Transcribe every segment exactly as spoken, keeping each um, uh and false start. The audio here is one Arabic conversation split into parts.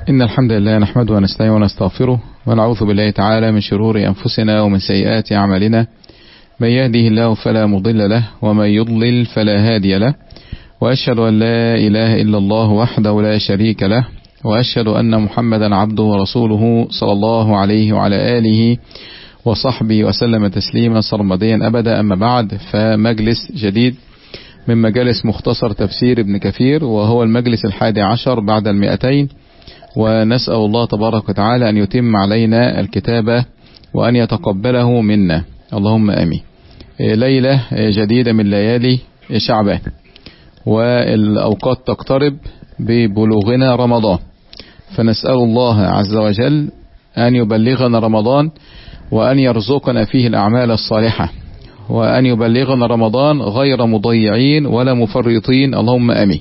إن الحمد لله نحمده ونستعينه ونستغفره ونعوذ بالله تعالى من شرور أنفسنا ومن سيئات أعمالنا، من يهده الله فلا مضل له ومن يضلل فلا هادي له، وأشهد أن لا إله إلا الله وحده لا شريك له، وأشهد أن محمدا عبده ورسوله صلى الله عليه وعلى آله وصحبه وسلم تسليما سرمديا أبدا. أما بعد، فمجلس جديد من مجالس مختصر تفسير ابن كثير، وهو المجلس الحادي عشر بعد المئتين، ونسأل الله تبارك وتعالى أن يتم علينا الكتابة وأن يتقبله منا، اللهم آمين. ليلة جديدة من ليالي شعبان، والأوقات تقترب ببلوغنا رمضان، فنسأل الله عز وجل أن يبلغنا رمضان وأن يرزقنا فيه الأعمال الصالحة، وأن يبلغنا رمضان غير مضيعين ولا مفرطين، اللهم آمين.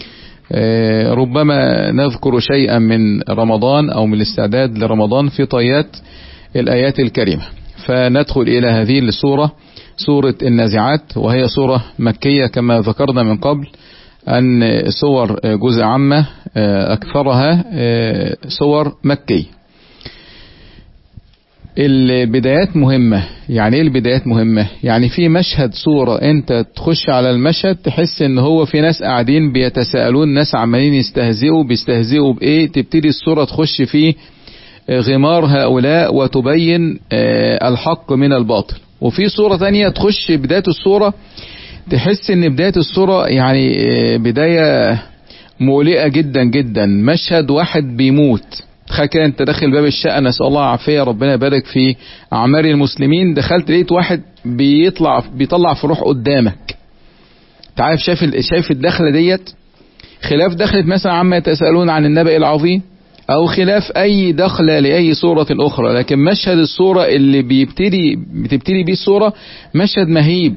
ربما نذكر شيئا من رمضان أو من الاستعداد لرمضان في طيات الآيات الكريمة، فندخل إلى هذه السورة، سورة النازعات، وهي سورة مكية كما ذكرنا من قبل أن سور جزء عامة أكثرها سور مكية. البدايات مهمة. يعني ايه البدايات مهمة؟ يعني في مشهد صورة انت تخش على المشهد تحس ان هو في ناس قاعدين بيتساءلون، ناس عمالين يستهزئوا، بيستهزئوا بايه؟ تبتدي الصورة تخش في غمار هؤلاء وتبين الحق من الباطل. وفي صورة تانية تخش بداية الصورة تحس ان بداية الصورة يعني بداية مولئة جدا جدا، مشهد واحد بيموت. تخيل انت داخل باب الشقة، نسأل الله العافية، ربنا يبارك في اعمار المسلمين، دخلت لقيت واحد بيطلع بيطلع في روح قدامك. تعرف شايف شايف الدخلة ديت، خلاف دخلة مثلا عما يتساءلون عن النبأ العظيم، او خلاف اي دخلة لاي صورة اخرى، لكن مشهد الصورة اللي بيبتدي بتبتدي بيه الصورة مشهد مهيب،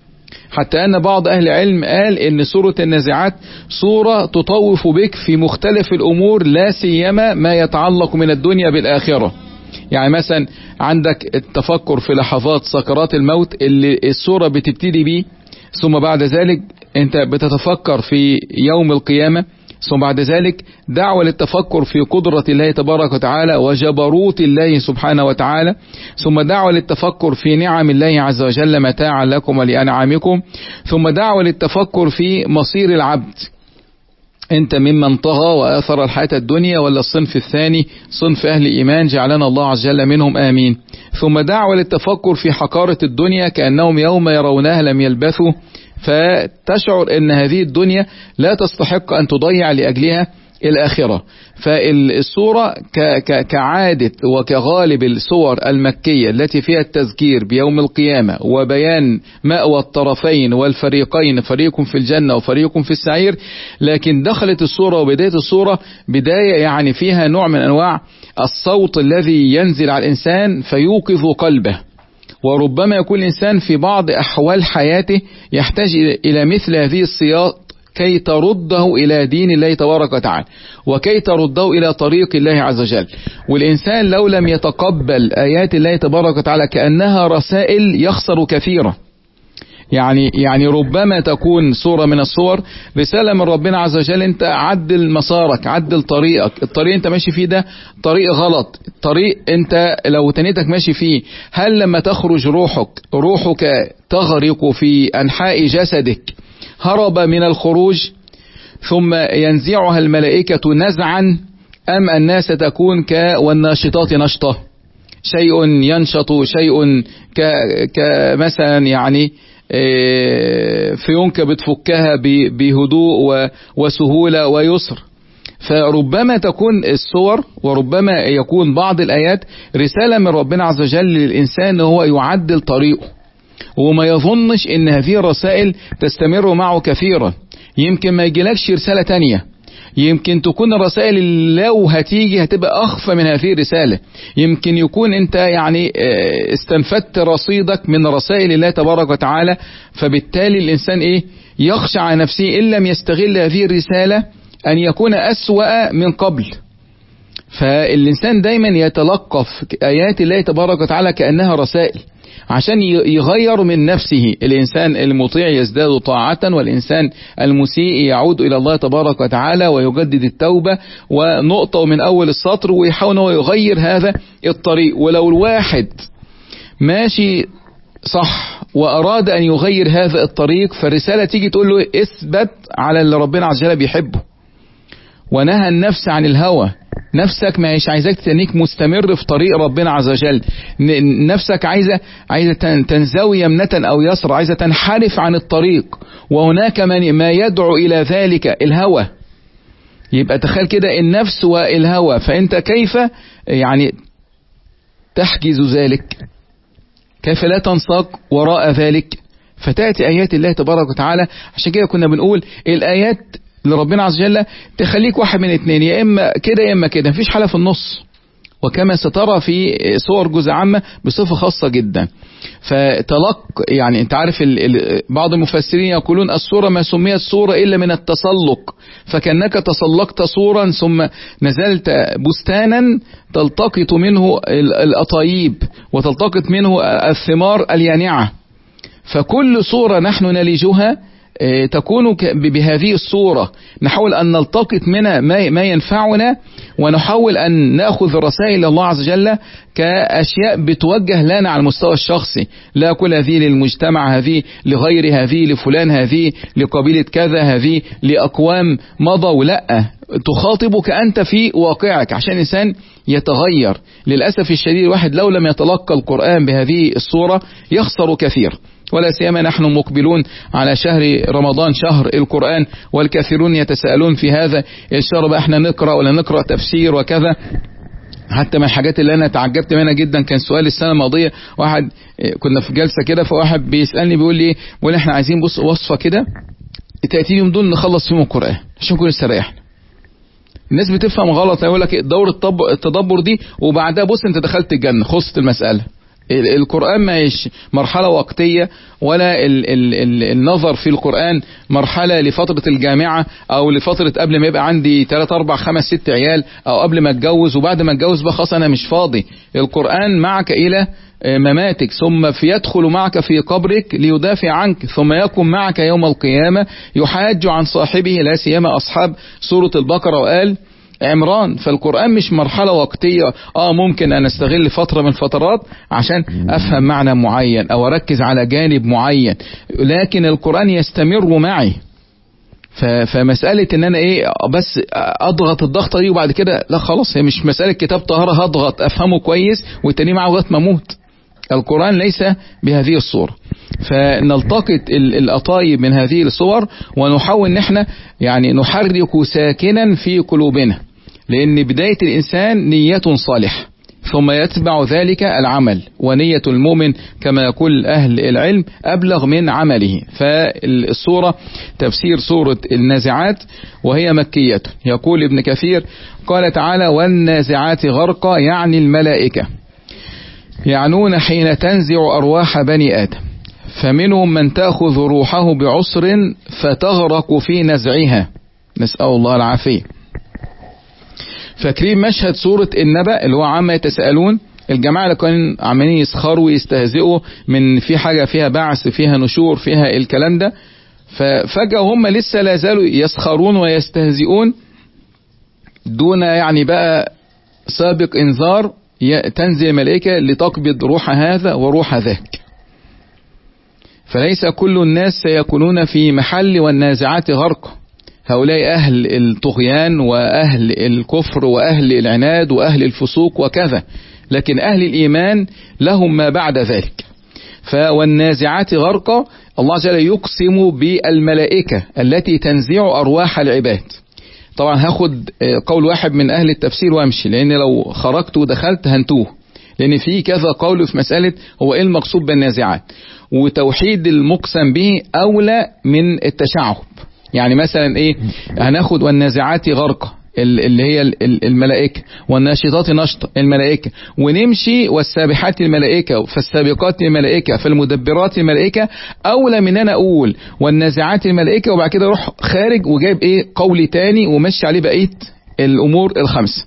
حتى أن بعض أهل العلم قال إن سورة النازعات سورة تطوف بك في مختلف الأمور، لا سيما ما يتعلق من الدنيا بالآخرة. يعني مثلا عندك التفكر في لحظات سكرات الموت اللي السورة بتبتدي بيه، ثم بعد ذلك أنت بتتفكر في يوم القيامة، ثم بعد ذلك دعوة للتفكر في قدرة الله تبارك وتعالى وجبروت الله سبحانه وتعالى، ثم دعوة للتفكر في نعم الله عز وجل متاعا لكم ولأنعامكم، ثم دعوة للتفكر في مصير العبد، انت ممن طغى وآثر الحياة الدنيا ولا الصنف الثاني صنف أهل إيمان، جعلنا الله عز وجل منهم آمين. ثم دعوة للتفكر في حقارة الدنيا كأنهم يوم يرونها لم يلبثوا، فتشعر ان هذه الدنيا لا تستحق ان تضيع لأجلها الآخرة. فالصورة كعادة وكغالب الصور المكية التي فيها التذكير بيوم القيامة وبيان مأوى الطرفين والفريقين، فريق في الجنة وفريق في السعير، لكن دخلت الصورة وبداية الصورة بداية يعني فيها نوع من أنواع الصوت الذي ينزل على الإنسان فيوقظ قلبه. وربما يكون الإنسان في بعض أحوال حياته يحتاج إلى مثل هذه الصياط كي ترده إلى دين الله تبارك وتعالى، وكي ترده إلى طريق الله عز وجل. والإنسان لو لم يتقبل آيات الله تبارك وتعالى كأنها رسائل يخسر كثيرا. يعني يعني ربما تكون صورة من الصور رسالة من ربنا عز وجل، انت عدل مسارك، عدل طريقك، الطريق انت ماشي فيه ده طريق غلط، الطريق انت لو تنيتك ماشي فيه، هل لما تخرج روحك روحك تغرق في أنحاء جسدك هرب من الخروج ثم ينزعها الملائكة نزعا، أم الناس تكون ك والناشطات نشطة، شيء ينشط شيء كمثلا يعني فيونكة بتفكها بهدوء وسهولة ويسر. فربما تكون الصور وربما يكون بعض الآيات رسالة من ربنا عز وجل للإنسان هو يعدل طريقه، وما يظنش ان هذه الرسائل تستمر معه كثيرا. يمكن ما يجيلكش رسالة تانية، يمكن تكون الرسائل لو هتيجي هتبقى أخفى من هذه الرسالة، يمكن يكون انت يعني استنفدت رصيدك من رسائل الله تبارك وتعالى، فبالتالي الإنسان ايه يخشى على نفسه إن لم يستغل هذه الرسالة أن يكون أسوأ من قبل. فالإنسان دايما يتلقف آيات الله تبارك وتعالى كأنها رسائل، عشان يغير من نفسه. الإنسان المطيع يزداد طاعة، والإنسان المسيء يعود إلى الله تبارك وتعالى ويجدد التوبة ونقطة من أول السطر، ويحاول أنه يغير هذا الطريق. ولو الواحد ماشي صح وأراد أن يغير هذا الطريق، فالرسالة تيجي تقول له اثبت على اللي ربنا عز وجل بيحبه، ونهى النفس عن الهوى. نفسك ما هيش عايزاك تنيك مستمر في طريق ربنا عز وجل، نفسك عايزة عايزة تنزوي يمنة أو يسر، عايزة تنحرف عن الطريق، وهناك من ما يدعو إلى ذلك الهوى. يبقى تخيل كده النفس والهوى، فأنت كيف يعني تحجز ذلك؟ كيف لا تنساق وراء ذلك؟ فتأتي آيات الله تبارك وتعالى. عشان كده كنا بنقول الآيات لربنا عز وجل تخليك واحد من اتنين، يا إما كده يا إما كده، مفيش حالة في النص. وكما سترى في صور جزء عامة بصفة خاصة جدا. فتلق يعني انت عارف ال ال بعض المفسرين يقولون الصورة ما سميت صورة إلا من التسلق، فكأنك تسلقت صورا ثم نزلت بستانا تلتقط منه الأطايب وتلتقط منه الثمار اليانعة. فكل صورة نحن نلجها تكون بهذه الصورة، نحاول أن نلتقط منها ما ينفعنا، ونحاول أن نأخذ رسائل الله عز وجل كأشياء بتوجه لنا على المستوى الشخصي. لا كل هذه للمجتمع، هذه لغير، هذه لفلان، هذه لقبيلة كذا، هذه لأقوام مضوا. لا، تخاطبك أنت في واقعك عشان الإنسان يتغير. للأسف الشديد الواحد لو لم يتلقى القرآن بهذه الصورة يخسر كثير، ولا سيما نحن مقبلون على شهر رمضان، شهر القرآن، والكثيرون يتساءلون في هذا الشهر بقى احنا نقرأ ولا نقرأ تفسير وكذا. حتى من الحاجات اللي انا تعجبت منها جدا كان سؤال السنة الماضية، واحد كنا في جلسة كده، فواحد بيسألني بيقول لي بيقول احنا عايزين بص وصفة كده تأتي يوم دول نخلص فيهم القرآن عشان نكون استريحنا. الناس بتفهم غلط، يقول لك دورة التدبر دي وبعدها بص انت دخلت الجنة، خلصت المسألة. القرآن ما هيش مرحلة وقتية، ولا ال ال ال النظر في القرآن مرحلة لفترة الجامعة أو لفترة قبل ما يبقى عندي ثلاثة أربعة خمس ست عيال، أو قبل ما اتجوز وبعد ما اتجوز بقى خلاص أنا مش فاضي. القرآن معك إلى مماتك، ثم في يدخل معك في قبرك ليدافع عنك، ثم يكون معك يوم القيامة يحاج عن صاحبه، لا سيما أصحاب سورة البقرة وآل عمران. فالقرآن مش مرحلة وقتية اه ممكن ان استغل فترة من فترات عشان افهم معنى معين او اركز على جانب معين، لكن القرآن يستمر معي. فمسألة ان انا ايه بس اضغط الضغطة دي وبعد كده لا خلاص، هي مش مسألة كتاب طهارة هضغط افهمه كويس والتاني معه لغاية ما اموت. القرآن ليس بهذه الصورة. فنلتقط الأطايب من هذه الصور ونحاول ان احنا يعني نحرك ساكنا في قلوبنا، لأن بداية الإنسان نية صالحة ثم يتبع ذلك العمل، ونية المؤمن كما يقول أهل العلم أبلغ من عمله. فالصورة تفسير سورة النازعات وهي مكية. يقول ابن كثير قال تعالى والنازعات غرقا، يعني الملائكة يعنون حين تنزع أرواح بني آدم، فمنهم من تأخذ روحه بعسر فتغرق في نزعها، نسأل الله العافية. فاكرين مشهد سورة النبأ اللي هو عما يتساءلون؟ الجماعة اللي كانوا عمالين يسخروا ويستهزئوا من في حاجة فيها بعث فيها نشور فيها الكلام ده، ففجأة هم لسه لا زالوا يسخرون ويستهزئون دون يعني بقى سابق انذار، تنزل الملائكة لتقبض روح هذا وروح ذاك. فليس كل الناس سيكونون في محل والنازعات غرق، هؤلاء أهل الطغيان وأهل الكفر وأهل العناد وأهل الفسوق وكذا، لكن أهل الإيمان لهم ما بعد ذلك. فوالنازعات غرقا، الله جل يقسم بالملائكة التي تنزع أرواح العباد. طبعا هاخد قول واحد من أهل التفسير وامشي، لأن لو خرجت ودخلت هنتوه، لأن في كذا قول في مسألة هو إيه المقصود بالنازعات، وتوحيد المقسم به أولى من التشعب. يعني مثلا إيه، هناخد والنازعات غرقة اللي هي الملائكة، والناشطات نشطة الملائكة، ونمشي والسابحات الملائكة، فالسابقات الملائكة، فالمدبرات الملائكة، أولى من أنا أقول والنازعات الملائكة وبعد كده أروح خارج وجايب إيه قولي تاني ومشي عليه بقية الأمور الخمسة.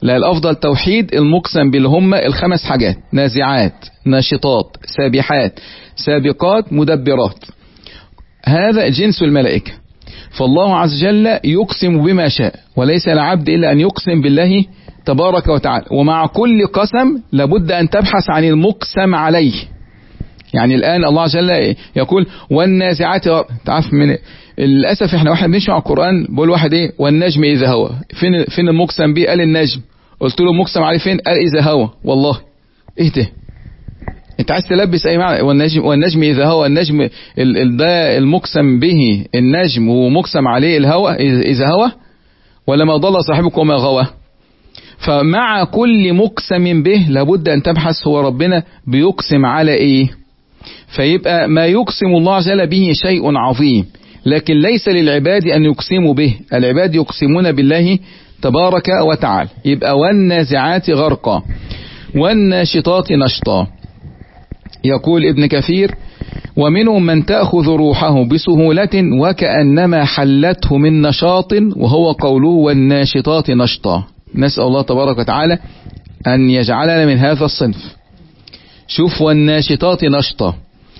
لا، الافضل توحيد المقسم باللي هم الخمس حاجات: نازعات، ناشطات، سابحات، سابقات، مدبرات. هذا جنس الملائكة. فالله عز وجل يقسم بما شاء، وليس العبد إلا أن يقسم بالله تبارك وتعالى. ومع كل قسم لابد أن تبحث عن المقسم عليه. يعني الآن الله عز وجل يقول والنازعات. تعرف من للأسف احنا واحد بنسمع القرآن بقول واحد ايه والنجم إذا هوى، فين فين المقسم به؟ قال النجم. قلت له المقسم عليه فين؟ قال إذا هوى. والله ايه ده؟ انت عايز تلبس اي معنى؟ والنجم والنجم إذا هوى، النجم ال ال ده المقسم به النجم ومقسم عليه الهوى إذا هوى، ولا ما ضل صاحبك وما غوى؟ فمع كل مقسم به لابد أن تبحث هو ربنا بيقسم على ايه. فيبقى ما يقسم الله عز وجل به شيء عظيم، لكن ليس للعباد أن يقسموا به، العباد يقسمون بالله تبارك وتعالى. يبقى والنازعات غرقا والناشطات نشطا. يقول ابن كثير ومنهم من تأخذ روحه بسهولة وكأنما حلته من نشاط، وهو قوله والناشطات نشطا. نسأل الله تبارك وتعالى أن يجعلنا من هذا الصنف. شوف والناشطات نشطا،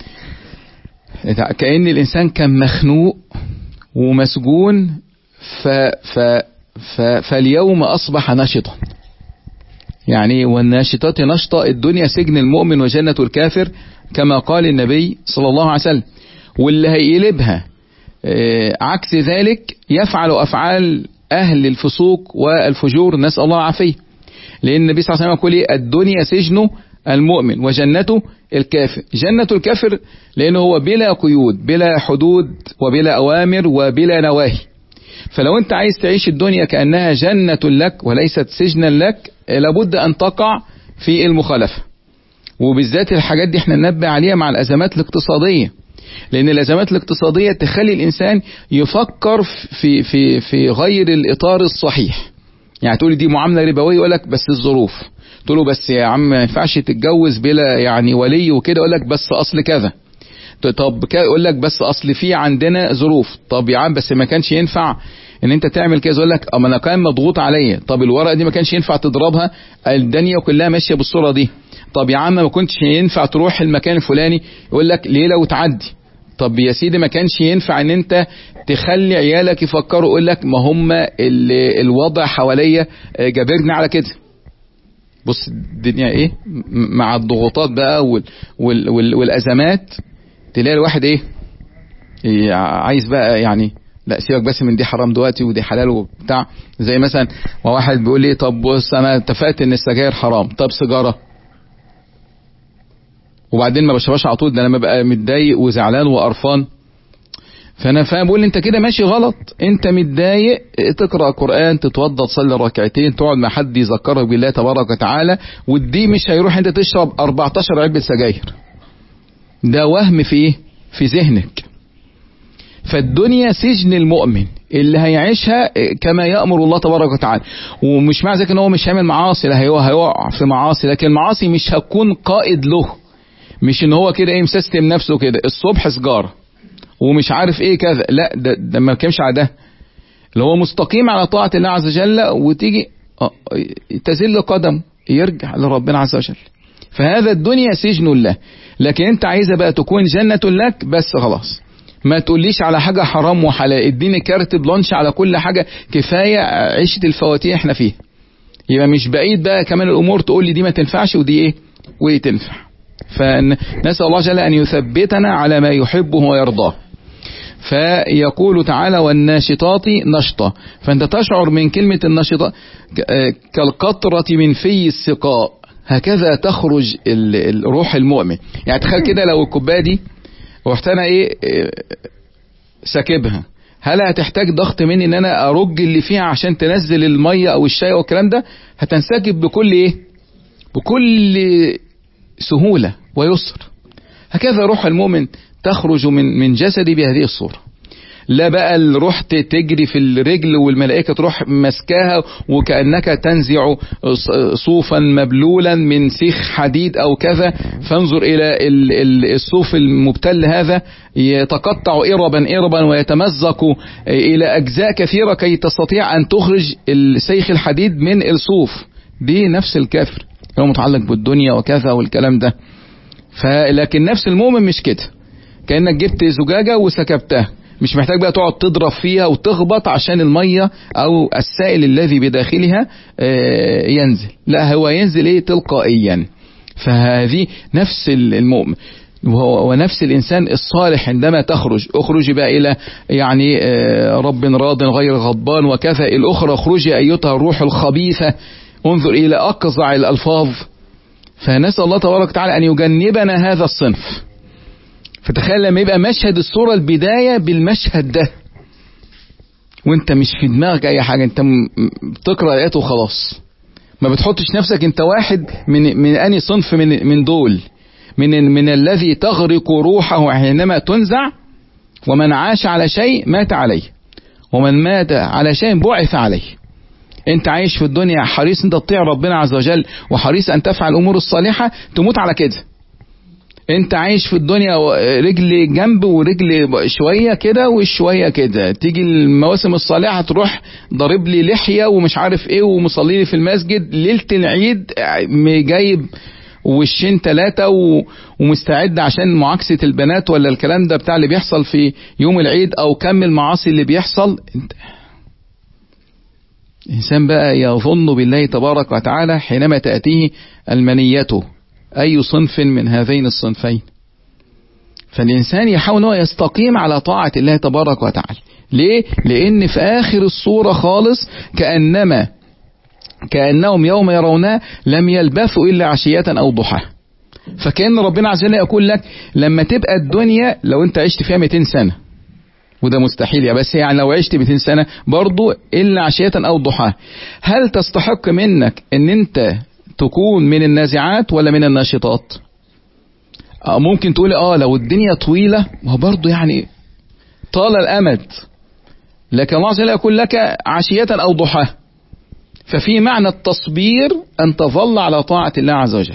كأن الإنسان كان مخنوق ومسجون ف ف ف فاليوم أصبح نشطا. يعني والناشطات نشطا، الدنيا سجن المؤمن وجنة الكافر كما قال النبي صلى الله عليه وسلم. واللي هيقلبها عكس ذلك يفعل أفعال أهل الفسوق والفجور، نسأل الله العافية. لأن النبي صلى الله عليه وسلم يقول الدنيا سجن المؤمن وجنته الكافر. جنة الكافر لأنه هو بلا قيود، بلا حدود، وبلا أوامر، وبلا نواهي. فلو أنت عايز تعيش الدنيا كأنها جنة لك وليست سجنا لك، لابد أن تقع في المخالفة. وبالذات الحاجات دي احنا ننبه عليها مع الأزمات الاقتصادية، لأن الأزمات الاقتصادية تخلي الإنسان يفكر في في في غير الإطار الصحيح. يعني تقول دي معاملة ربوية، يقول لك بس الظروف. تقول له بس يا عم ما ينفعش تتجوز بلا يعني ولي وكده، يقول لك بس أصل كذا. طب يقول لك بس أصل في عندنا ظروف. طب يا عم بس ما كانش ينفع ان انت تعمل كذا، يقول لك اما انا كان مضغوط عليا. طب الورقه دي ما كانش ينفع تضربها، الدنيا كلها ماشيه بالصوره دي. طب يا عم ما كنتش ينفع تروح المكان الفلاني، يقول لك ليه لو تعدي. طب يا سيدي ما كانش ينفع ان انت تخلي عيالك يفكروا، يقول لك ما هم الوضع حواليا جابرني على كده. بص الدنيا ايه مع الضغوطات بقى وال وال وال والازمات، تلاقي الواحد ايه عايز بقى يعني لا سيبك بس من دي حرام دلوقتي ودي حلال وبتاع. زي مثلا واحد بيقول لي طب بص انا اتفقت ان السجاير حرام، طب سيجاره، وبعدين ما بشربش على طول، ده انا ببقى متضايق وزعلان وقرفان. فانا فاهم بقول انت كده ماشي غلط. انت متضايق تقرا قران، تتوضى، تصلي ركعتين، تقعد مع حد يذكرك بالله تبارك وتعالى، ودي مش هيروح انت تشرب أربعتاشر علبه سجاير. ده وهم في ايه؟ في ذهنك. فالدنيا سجن المؤمن اللي هيعيشها كما يأمر الله تبارك وتعالى. ومش معنى ذلك ان هو مش هيعمل معاصي، لا هو هيقع في معاصي، لكن المعاصي مش هتكون قائد له. مش ان هو كده ايه مسستم نفسه كده الصبح سجارة ومش عارف ايه كذا، لا ده, ده ما كانش على ده. اللي هو مستقيم على طاعة الله عز وجل، وتيجي تزل قدم يرجع لربنا عز وجل. فهذا الدنيا سجن الله. لكن انت عايزة بقى تكون جنة لك، بس خلاص ما تقوليش على حاجة حرام وحلال، اديني كارت بلانش على كل حاجة، كفاية عيشة الفواتير احنا فيها. يبقى مش بعيد بقى كمان الامور تقول لي دي ما تنفعش ودي ايه وايه تنفع. فنسأل الله جل ان يثبتنا على ما يحبه ويرضاه. فيقول تعالى والناشطات نشطا. فانت تشعر من كلمة النشطة كالقطرة من في السقاء، هكذا تخرج الروح المؤمن. يعني تخيل كده لو الكوبايه دي رحت انا ايه ساكبها، هل هتحتاج ضغط مني ان انا ارج اللي فيها عشان تنزل المية او الشاي او الكلام ده؟ هتنسكب بكل ايه بكل سهولة ويسر. هكذا روح المؤمن تخرج من من جسدي بهذه الصورة. لا بقى رحت تجري في الرجل والملائكة تروح مسكاها وكأنك تنزع صوفا مبلولا من سيخ حديد او كذا، فانظر الى الصوف المبتل هذا يتقطع إربا إربا ويتمزق الى اجزاء كثيرة كي تستطيع ان تخرج السيخ الحديد من الصوف. دي نفس الكافر هو متعلق بالدنيا وكذا والكلام ده. فلكن نفس المؤمن مش كده، كأنك جبت زجاجة وسكبتها، مش محتاج بقى تقعد تضرب فيها وتخبط عشان المية او السائل الذي بداخلها ينزل، لا هو ينزل ايه تلقائيا. فهذه نفس المؤمن ونفس الإنسان الصالح. عندما تخرج اخرج بقى إلى يعني رب راض غير غضبان وكذا. الأخرى اخرجي أيتها الروح الخبيثة، انظر إلى أقزع الألفاظ. فنسأل الله تبارك وتعالى أن يجنبنا هذا الصنف. فتخيل لما يبقى مشهد الصورة البداية بالمشهد ده وانت مش في دماغك أي حاجة، انت بتقرأ آيات وخلاص، ما بتحطش نفسك انت واحد من من أني صنف من من دول، من من الذي تغرق روحه حينما تنزع. ومن عاش على شيء مات عليه، ومن مات على شيء بعث عليه. انت عايش في الدنيا حريص انت تطيع ربنا عز وجل وحريص ان تفعل الامور الصالحة، تموت على كده. انت عايش في الدنيا رجل جنب ورجل شوية كده وشوية كده، تيجي المواسم الصالحة تروح ضارب لي لحية ومش عارف ايه ومصلي لي في المسجد ليلة العيد جايب وشين ثلاثة ومستعد عشان معاكسة البنات ولا الكلام ده بتاع اللي بيحصل في يوم العيد او كم المعاصي اللي بيحصل. الإنسان بقى يظن بالله تبارك وتعالى حينما تأتيه المنية أي صنف من هذين الصنفين. فالإنسان يحاول أنه يستقيم على طاعة الله تبارك وتعالى. ليه؟ لأن في آخر الصورة خالص كأنما كأنهم يوم يرونه لم يلبثوا إلا عشية أو ضحى. فكأن ربنا عز وجل يقول لك لما تبقى الدنيا لو أنت عشت فيها مئتين سنة، وده مستحيل يا بس يعني لو عشت مئتين سنة برضو إلا عشية أو ضحى، هل تستحق منك أن أنت تكون من النازعات ولا من الناشطات؟ آه ممكن تقول اه لو الدنيا طويلة ما برضو يعني طال الأمد، لكن الله عز وجل يقول لك عشية أو ضحى. ففي معنى التصبير أن تظل على طاعة الله عز وجل.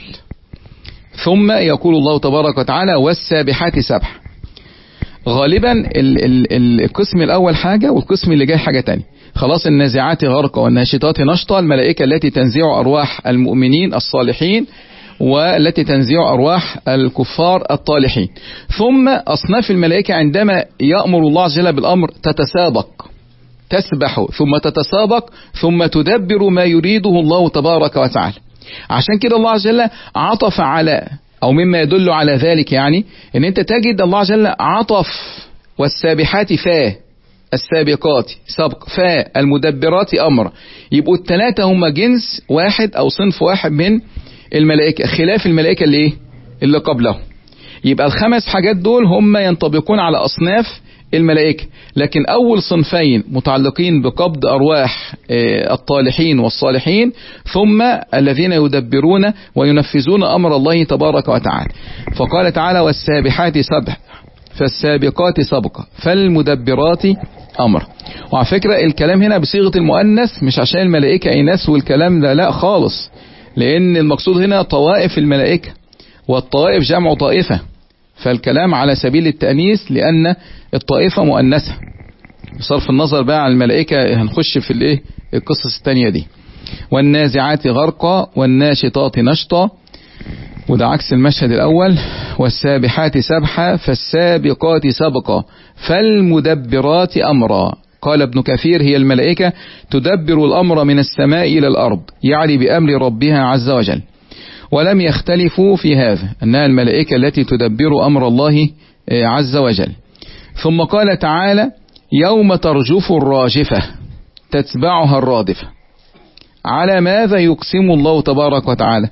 ثم يقول الله تبارك وتعالى والسابحات سبح. غالبا ال ال القسم الأول حاجة والقسم اللي جاي حاجة تانية. خلاص النازعات غرقا والناشطات نشطا، الملائكة التي تنزع أرواح المؤمنين الصالحين والتي تنزع أرواح الكفار الطالحين. ثم أصناف الملائكة عندما يأمر الله عز وجل بالأمر تتسابق، تسبح ثم تتسابق ثم تدبر ما يريده الله تبارك وتعالى. عشان كده الله عز وجل عطف على أو مما يدل على ذلك يعني ان انت تجد الله عز وجل عطف والسابحات فا السابقات سبق فا المدبرات أمر. يبقوا الثلاثة هم جنس واحد أو صنف واحد من الملائكة خلاف الملائكة اللي ايه اللي قبله. يبقى الخمس حاجات دول هم ينطبقون على أصناف الملائكة، لكن أول صنفين متعلقين بقبض أرواح الطالحين والصالحين، ثم الذين يدبرون وينفذون أمر الله تبارك وتعالى. فقال تعالى والسابحات سبح فالسابقات سبقا فالمدبرات أمر. وعلى فكرة الكلام هنا بصيغة المؤنث مش عشان الملائكة إناث والكلام ده لا خالص، لأن المقصود هنا طوائف الملائكة، والطوائف جمع طائفة، فالكلام على سبيل التأنيث لأن الطائفة مؤنثة. بصرف النظر بقى عن الملائكة هنخش في الايه القصص التانية دي. والنازعات غرقا والناشطات نشطا، وده عكس المشهد الأول. والسابحات سبحا فالسابقات سبقا فالمدبرات أمرا. قال ابن كثير هي الملائكة تدبر الأمر من السماء إلى الأرض، يعني بأمر ربها عز وجل. ولم يختلفوا في هذا أنها الملائكة التي تدبر أمر الله عز وجل. ثم قال تعالى يوم ترجف الراجفة تتبعها الرادفة. على ماذا يقسم الله تبارك وتعالى؟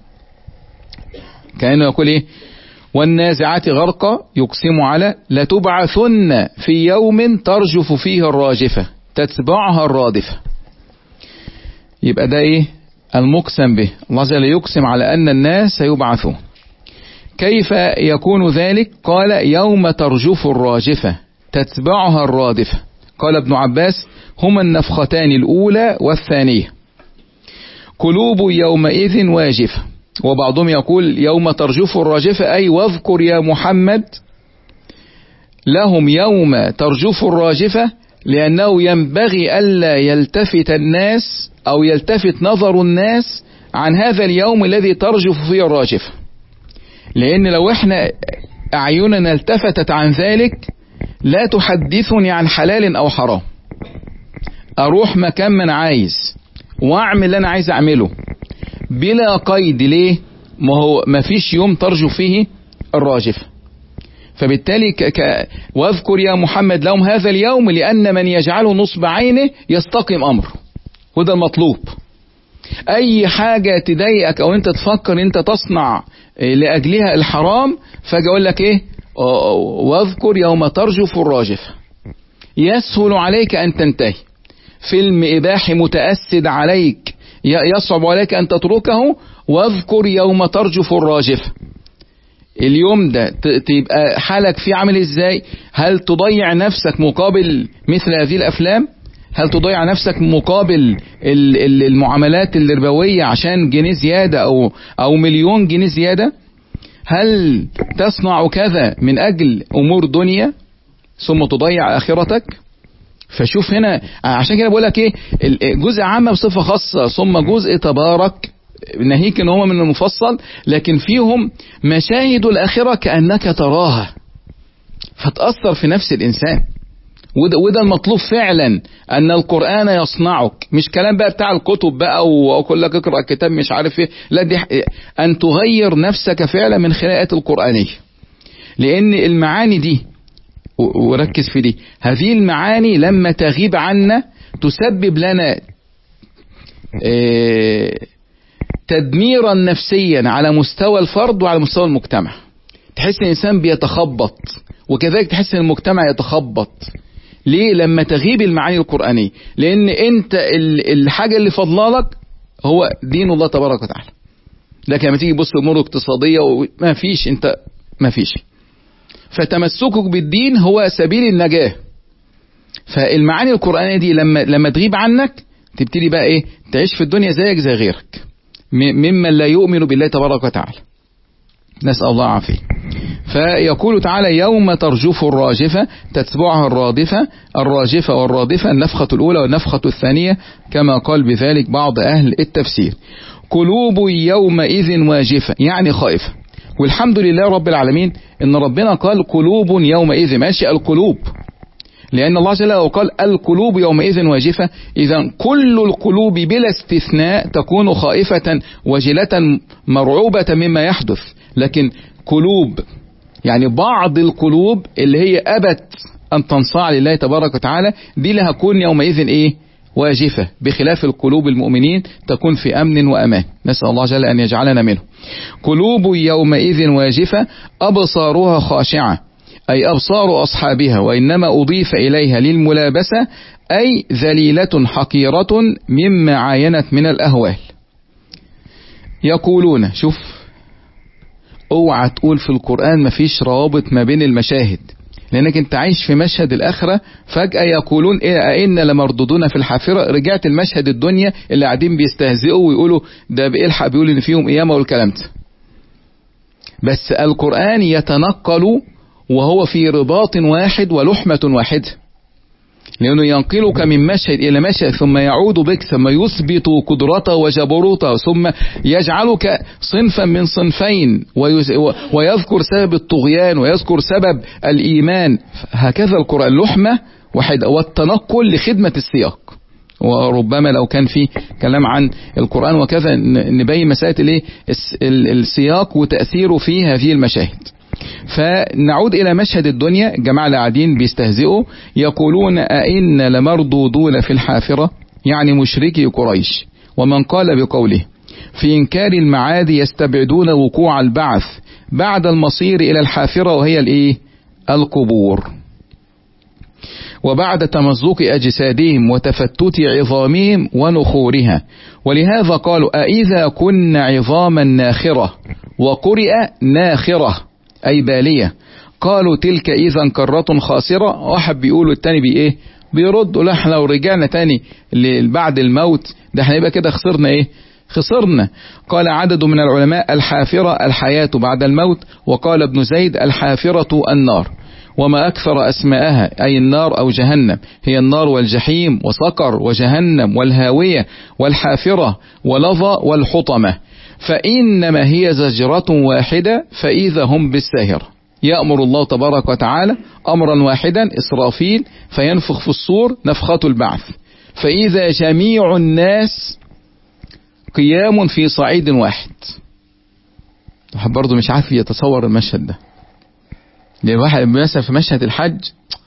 كأنه يقول ايه والنازعات غرقا يقسم على لتبعثن في يوم ترجف فيه الراجفة تتبعها الرادفة. يبقى ده ايه المقسم به، الله عز وجل يقسم على أن الناس سيبعثون. كيف يكون ذلك؟ قال يوم ترجف الراجفة تتبعها الرادفة. قال ابن عباس هما النفختان الأولى والثانية. قلوب يومئذ واجفة. وبعضهم يقول يوم ترجف الراجفة أي واذكر يا محمد لهم يوم ترجف الراجفة، لأنه ينبغي ألا يلتفت الناس أو يلتفت نظر الناس عن هذا اليوم الذي ترجف فيه الراجفة، لأن لو احنا أعيننا التفتت عن ذلك لا تحدثني عن حلال أو حرام، أروح مكان ما أنا عايز وأعمل اللي أنا عايز أعمله بلا قيد. ليه؟ ما هو ما فيش يوم ترجف فيه الراجفة. فبالتالي ك... ك... واذكر يا محمد لهم هذا اليوم لأن من يجعله نصب عينه يستقيم أمره، وده المطلوب. أي حاجة تضايقك أو أنت تفكر أنت تصنع لأجلها الحرام، فاجي أقول لك إيه؟ واذكر يوم ترجف الراجفة، يسهل عليك أن تنتهي. فيلم إباحي متأسد عليك يصعب عليك أن تتركه، واذكر يوم ترجف الراجفة. اليوم ده تبقى حالك فيه عامل ازاي؟ هل تضيع نفسك مقابل مثل هذه الافلام؟ هل تضيع نفسك مقابل المعاملات الربوية عشان جنيه زيادة او او مليون جنيه زيادة؟ هل تصنع كذا من اجل امور دنيا ثم تضيع اخرتك؟ فشوف هنا، عشان كده بقول لك ايه، جزء عام بصفة خاصة ثم جزء تبارك ناهيك ان هم من المفصل، لكن فيهم مشاهد الاخرة كأنك تراها فتأثر في نفس الانسان. وده, وده المطلوب فعلا، ان القرآن يصنعك، مش كلام بقى بتاع الكتب بقى واقول لك اقرأ كتاب مش عارف ايه، لا، دي ان تغير نفسك فعلا من خلال الآيات القرآنية. لان المعاني دي، وركز في دي، هذه المعاني لما تغيب عنا تسبب لنا إيه تدميرا نفسيا على مستوى الفرد وعلى مستوى المجتمع. تحس الإنسان بيتخبط، وكذلك تحس ان المجتمع يتخبط. ليه؟ لما تغيب المعاني القرآنية. لأن أنت الحاجة اللي فضلالك هو دين الله تبارك وتعالى، لكن لما تيجي بص أمور اقتصادية ما فيش، أنت ما فيش. فتمسكك بالدين هو سبيل النجاة. فالمعاني القرآنية دي لما لما تغيب عنك تبتدي بقى إيه؟ تعيش في الدنيا زيك زي غيرك ممن لا يؤمن بالله تبارك وتعالى، نسأل الله العافية. فيقول تعالى يوم ترجف الراجفة تتبعها الرادفة، الراجفة والرادفة النفخة الأولى والنفخة الثانية كما قال بذلك بعض أهل التفسير. قلوب يومئذ واجفة يعني خائفة. والحمد لله رب العالمين إن ربنا قال قلوب يومئذ، ماشي القلوب، لأن الله جل وعلا قال القلوب يومئذ واجفة. إذا كل القلوب بلا استثناء تكون خائفة وجلة مرعوبة مما يحدث. لكن قلوب يعني بعض القلوب اللي هي أبت أن تنصاع لله تبارك وتعالى دي لها كون يومئذ إيه؟ واجفة، بخلاف القلوب المؤمنين تكون في أمن وأمان، نسأل الله جل أن يجعلنا منه. قلوب يومئذ واجفة أبصارها خاشعة أي أبصار أصحابها، وإنما أضيف إليها للملابسة أي ذليلة حقيرة مما عاينت من الأهوال. يقولون، شوف اوعى تقول في القرآن مفيش روابط ما بين المشاهد، لأنك انت عايش في مشهد الآخرة فجأة يقولون إيه أئنا لمردودون في الحافرة. رجعت المشهد الدنيا اللي قاعدين بيستهزئوا ويقولوا ده بإلحق بيقول إن فيهم قيامة والكلام ده. بس القرآن يتنقل وهو في رباط واحد ولحمة واحدة، لأنه ينقلك من مشهد إلى مشهد ثم يعود بك ثم يثبت قدرته وجبروته ثم يجعلك صنفا من صنفين ويذكر سبب الطغيان ويذكر سبب الإيمان. هكذا القرآن لحمة واحدة والتنقل لخدمة السياق. وربما لو كان في كلام عن القرآن وكذا نبين مسألة الايه السياق وتأثيره في هذه المشاهد. فنعود إلى مشهد الدنيا، الجماعة اللي قاعدين بيستهزئوا يقولون أئن لمردودون في الحافرة يعني مشركي قريش. ومن قال بقوله في إنكار المعاد يستبعدون وقوع البعث بعد المصير إلى الحافرة وهي الإيه؟ القبور، وبعد تمزق أجسادهم وتفتت عظامهم ونخورها. ولهذا قالوا أئذا كنا عظاما ناخرة، وقرئ ناخرة أي بالية. قالوا تلك إذا كرة خاسرة. واحد بيقولوا التاني بإيه؟ بيردوا لا احنا لو رجعنا تاني بعد الموت ده احنا يبقى كده خسرنا إيه؟ خسرنا. قال عدد من العلماء الحافرة الحياة بعد الموت، وقال ابن زيد الحافرة النار. وما أكثر أسماءها، أي النار أو جهنم، هي النار والجحيم وسقر وجهنم والهاوية والحافرة ولظى والحطمة، فإنما هي زجرة واحدة فإذا هم بالساهرة. يأمر الله تبارك وتعالى أمرا واحدا، إسرافيل، فينفخ في الصور نفخة البعث، فإذا جميع الناس قيام في صعيد واحد. واحد برضه مش عارف يتصور المشهد ده. يعني واحد مثلا في مشهد الحج،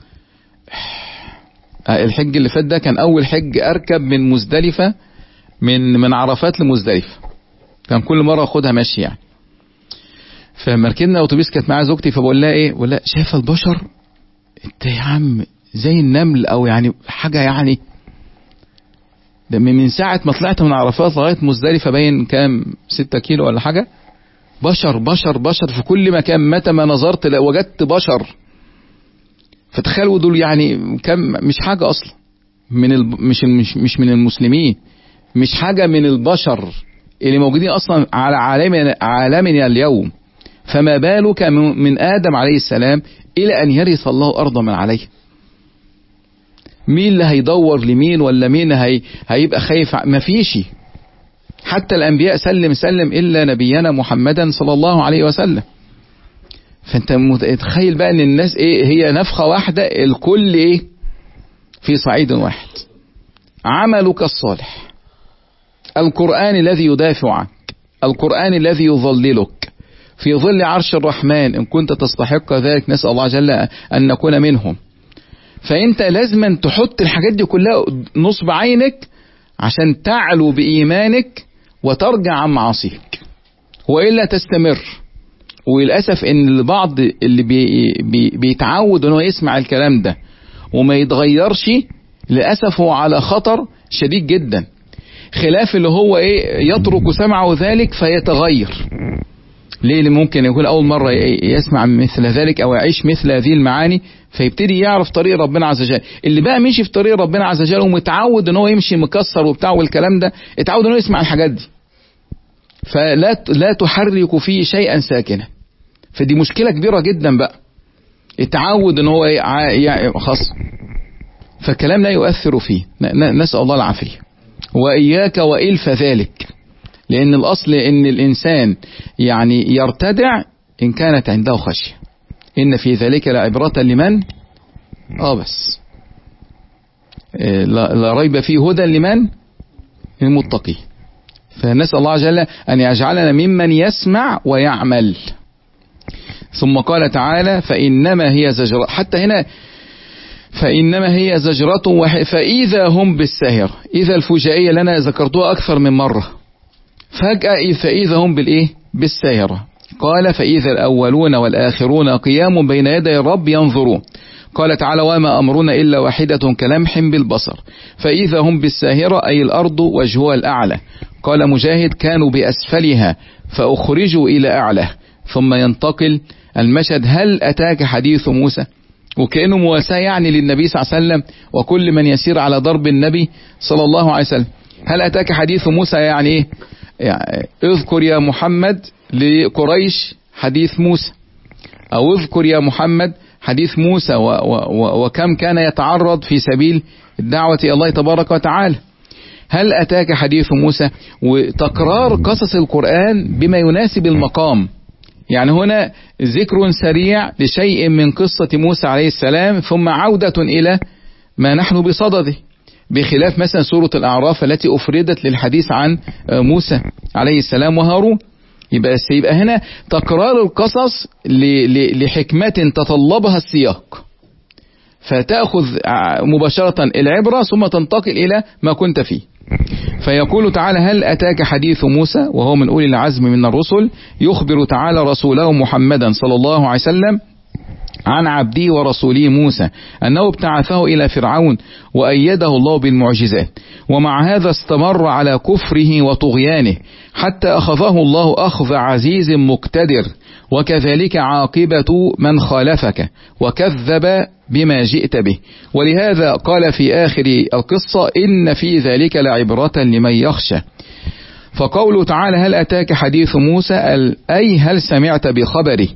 الحج اللي فات ده كان أول حج أركب من مزدلفة، من من عرفات لمزدلفة، كان كل مرة أخدها ماشي يعني. فمركبنا أوتوبيس، كانت معايا زوجتي، فبقول لها إيه، بقول لها شايفة البشر أنت يا عم زي النمل، أو يعني حاجة يعني. ده من ساعة ما طلعت من عرفات لغاية مزدلفة باين كام ستة كيلو ولا حاجة، بشر بشر بشر في كل مكان، متى ما نظرت وجدت بشر. فتخيلوا دول يعني كم، مش حاجة أصلا من الب... مش مش مش من المسلمين، مش حاجة من البشر اللي موجودين أصلا على عالمنا عالمنا اليوم، فما بالك من آدم عليه السلام إلى أن يرث الله أرض من عليه. مين اللي هيدور لمين، ولا مين هي هيبقى خايف؟ ما فيش. حتى الأنبياء سلم سلم إلا نبينا محمدا صلى الله عليه وسلم. فأنت متخيل بقى أن الناس إيه، هي نفخة واحدة، الكل إيه في صعيد واحد. عملك الصالح، القرآن الذي يدافع عنك، القرآن الذي يظللك في ظل عرش الرحمن إن كنت تستحق ذلك، نسأل الله جل أن نكون منهم. فأنت لازم تحط الحاجات دي كلها نصب عينك عشان تعلو بإيمانك وترجع عن معاصيك، وإلا تستمر. وللأسف إن البعض اللي بي بي بيتعود إنه يسمع الكلام ده وما يتغيرش، للأسف هو على خطر شديد جدا، خلاف اللي هو إيه يترك سمعه ذلك فيتغير. ليه؟ اللي ممكن يكون أول مرة يسمع مثل ذلك أو يعيش مثل هذه المعاني، فيبتدي يعرف طريق ربنا عز وجل. اللي بقى مشي في طريق ربنا عز وجل ومتعود ان هو يمشي مكسر وبتاع والكلام ده، اتعود ان هو يسمع الحاجات دي، فلا لا تحرك فيه شيئا ساكنا. فدي مشكلة كبيرة جدا بقى، اتعود ان هو يعني خاص، فالكلام لا يؤثر فيه. نسأل الله العافية وإياك وإلف ذلك، لأن الأصل ان الإنسان يعني يرتدع إن كانت عنده خشية. إن في ذلك لعبرة لمن آه بس لا, لا ريب فيه هدى لمن المتقين. فنسأل الله جل أن يجعلنا ممن يسمع ويعمل. ثم قال تعالى فإنما هي زجرة، حتى هنا فإنما هي زجرة واحدة فإذا هم بالساهرة. إذا الفجائية لنا ذكرتها أكثر من مرة، فجأة فإذا هم بالإيه بالساهرة. قال فإذا الأولون والآخرون قيام بين يدي الرب ينظرون. قال تعالى وما أمرنا إلا واحدة كلمح بالبصر. فإذا هم بالساهرة أي الأرض وجهها الأعلى. قال مجاهد كانوا بأسفلها فأخرجوا إلى أعلى. ثم ينتقل المشهد هل أتاك حديث موسى، وكأنه مواساة يعني للنبي صلى الله عليه وسلم وكل من يسير على ضرب النبي صلى الله عليه وسلم. هل أتاك حديث موسى يعني إيه؟ يعني اذكر يا محمد لقريش حديث موسى، أو اذكر يا محمد حديث موسى و و وكم كان يتعرض في سبيل الدعوة إلى الله تبارك وتعالى. هل أتاك حديث موسى، وتكرار قصص القرآن بما يناسب المقام. يعني هنا ذكر سريع لشيء من قصة موسى عليه السلام، ثم عودة إلى ما نحن بصدده، بخلاف مثلا سورة الأعراف التي أفردت للحديث عن موسى عليه السلام وهارون. يبقى يبقى هنا تكرار القصص لحكمة تطلبها السياق، فتأخذ مباشرة العبرة ثم تنتقل إلى ما كنت فيه. فيقول تعالى هل أتاك حديث موسى، وهو من أولي العزم من الرسل، يخبر تعالى رسوله محمدا صلى الله عليه وسلم عن عبده ورسوله موسى أنه ابتعثه إلى فرعون وأيده الله بالمعجزات، ومع هذا استمر على كفره وطغيانه حتى أخذه الله أخذ عزيز مقتدر، وكذلك عاقبة من خالفك وكذب بما جئت به. ولهذا قال في آخر القصة إن في ذلك لعبرة لمن يخشى. فقوله تعالى هل أتاك حديث موسى أي هل سمعت بخبره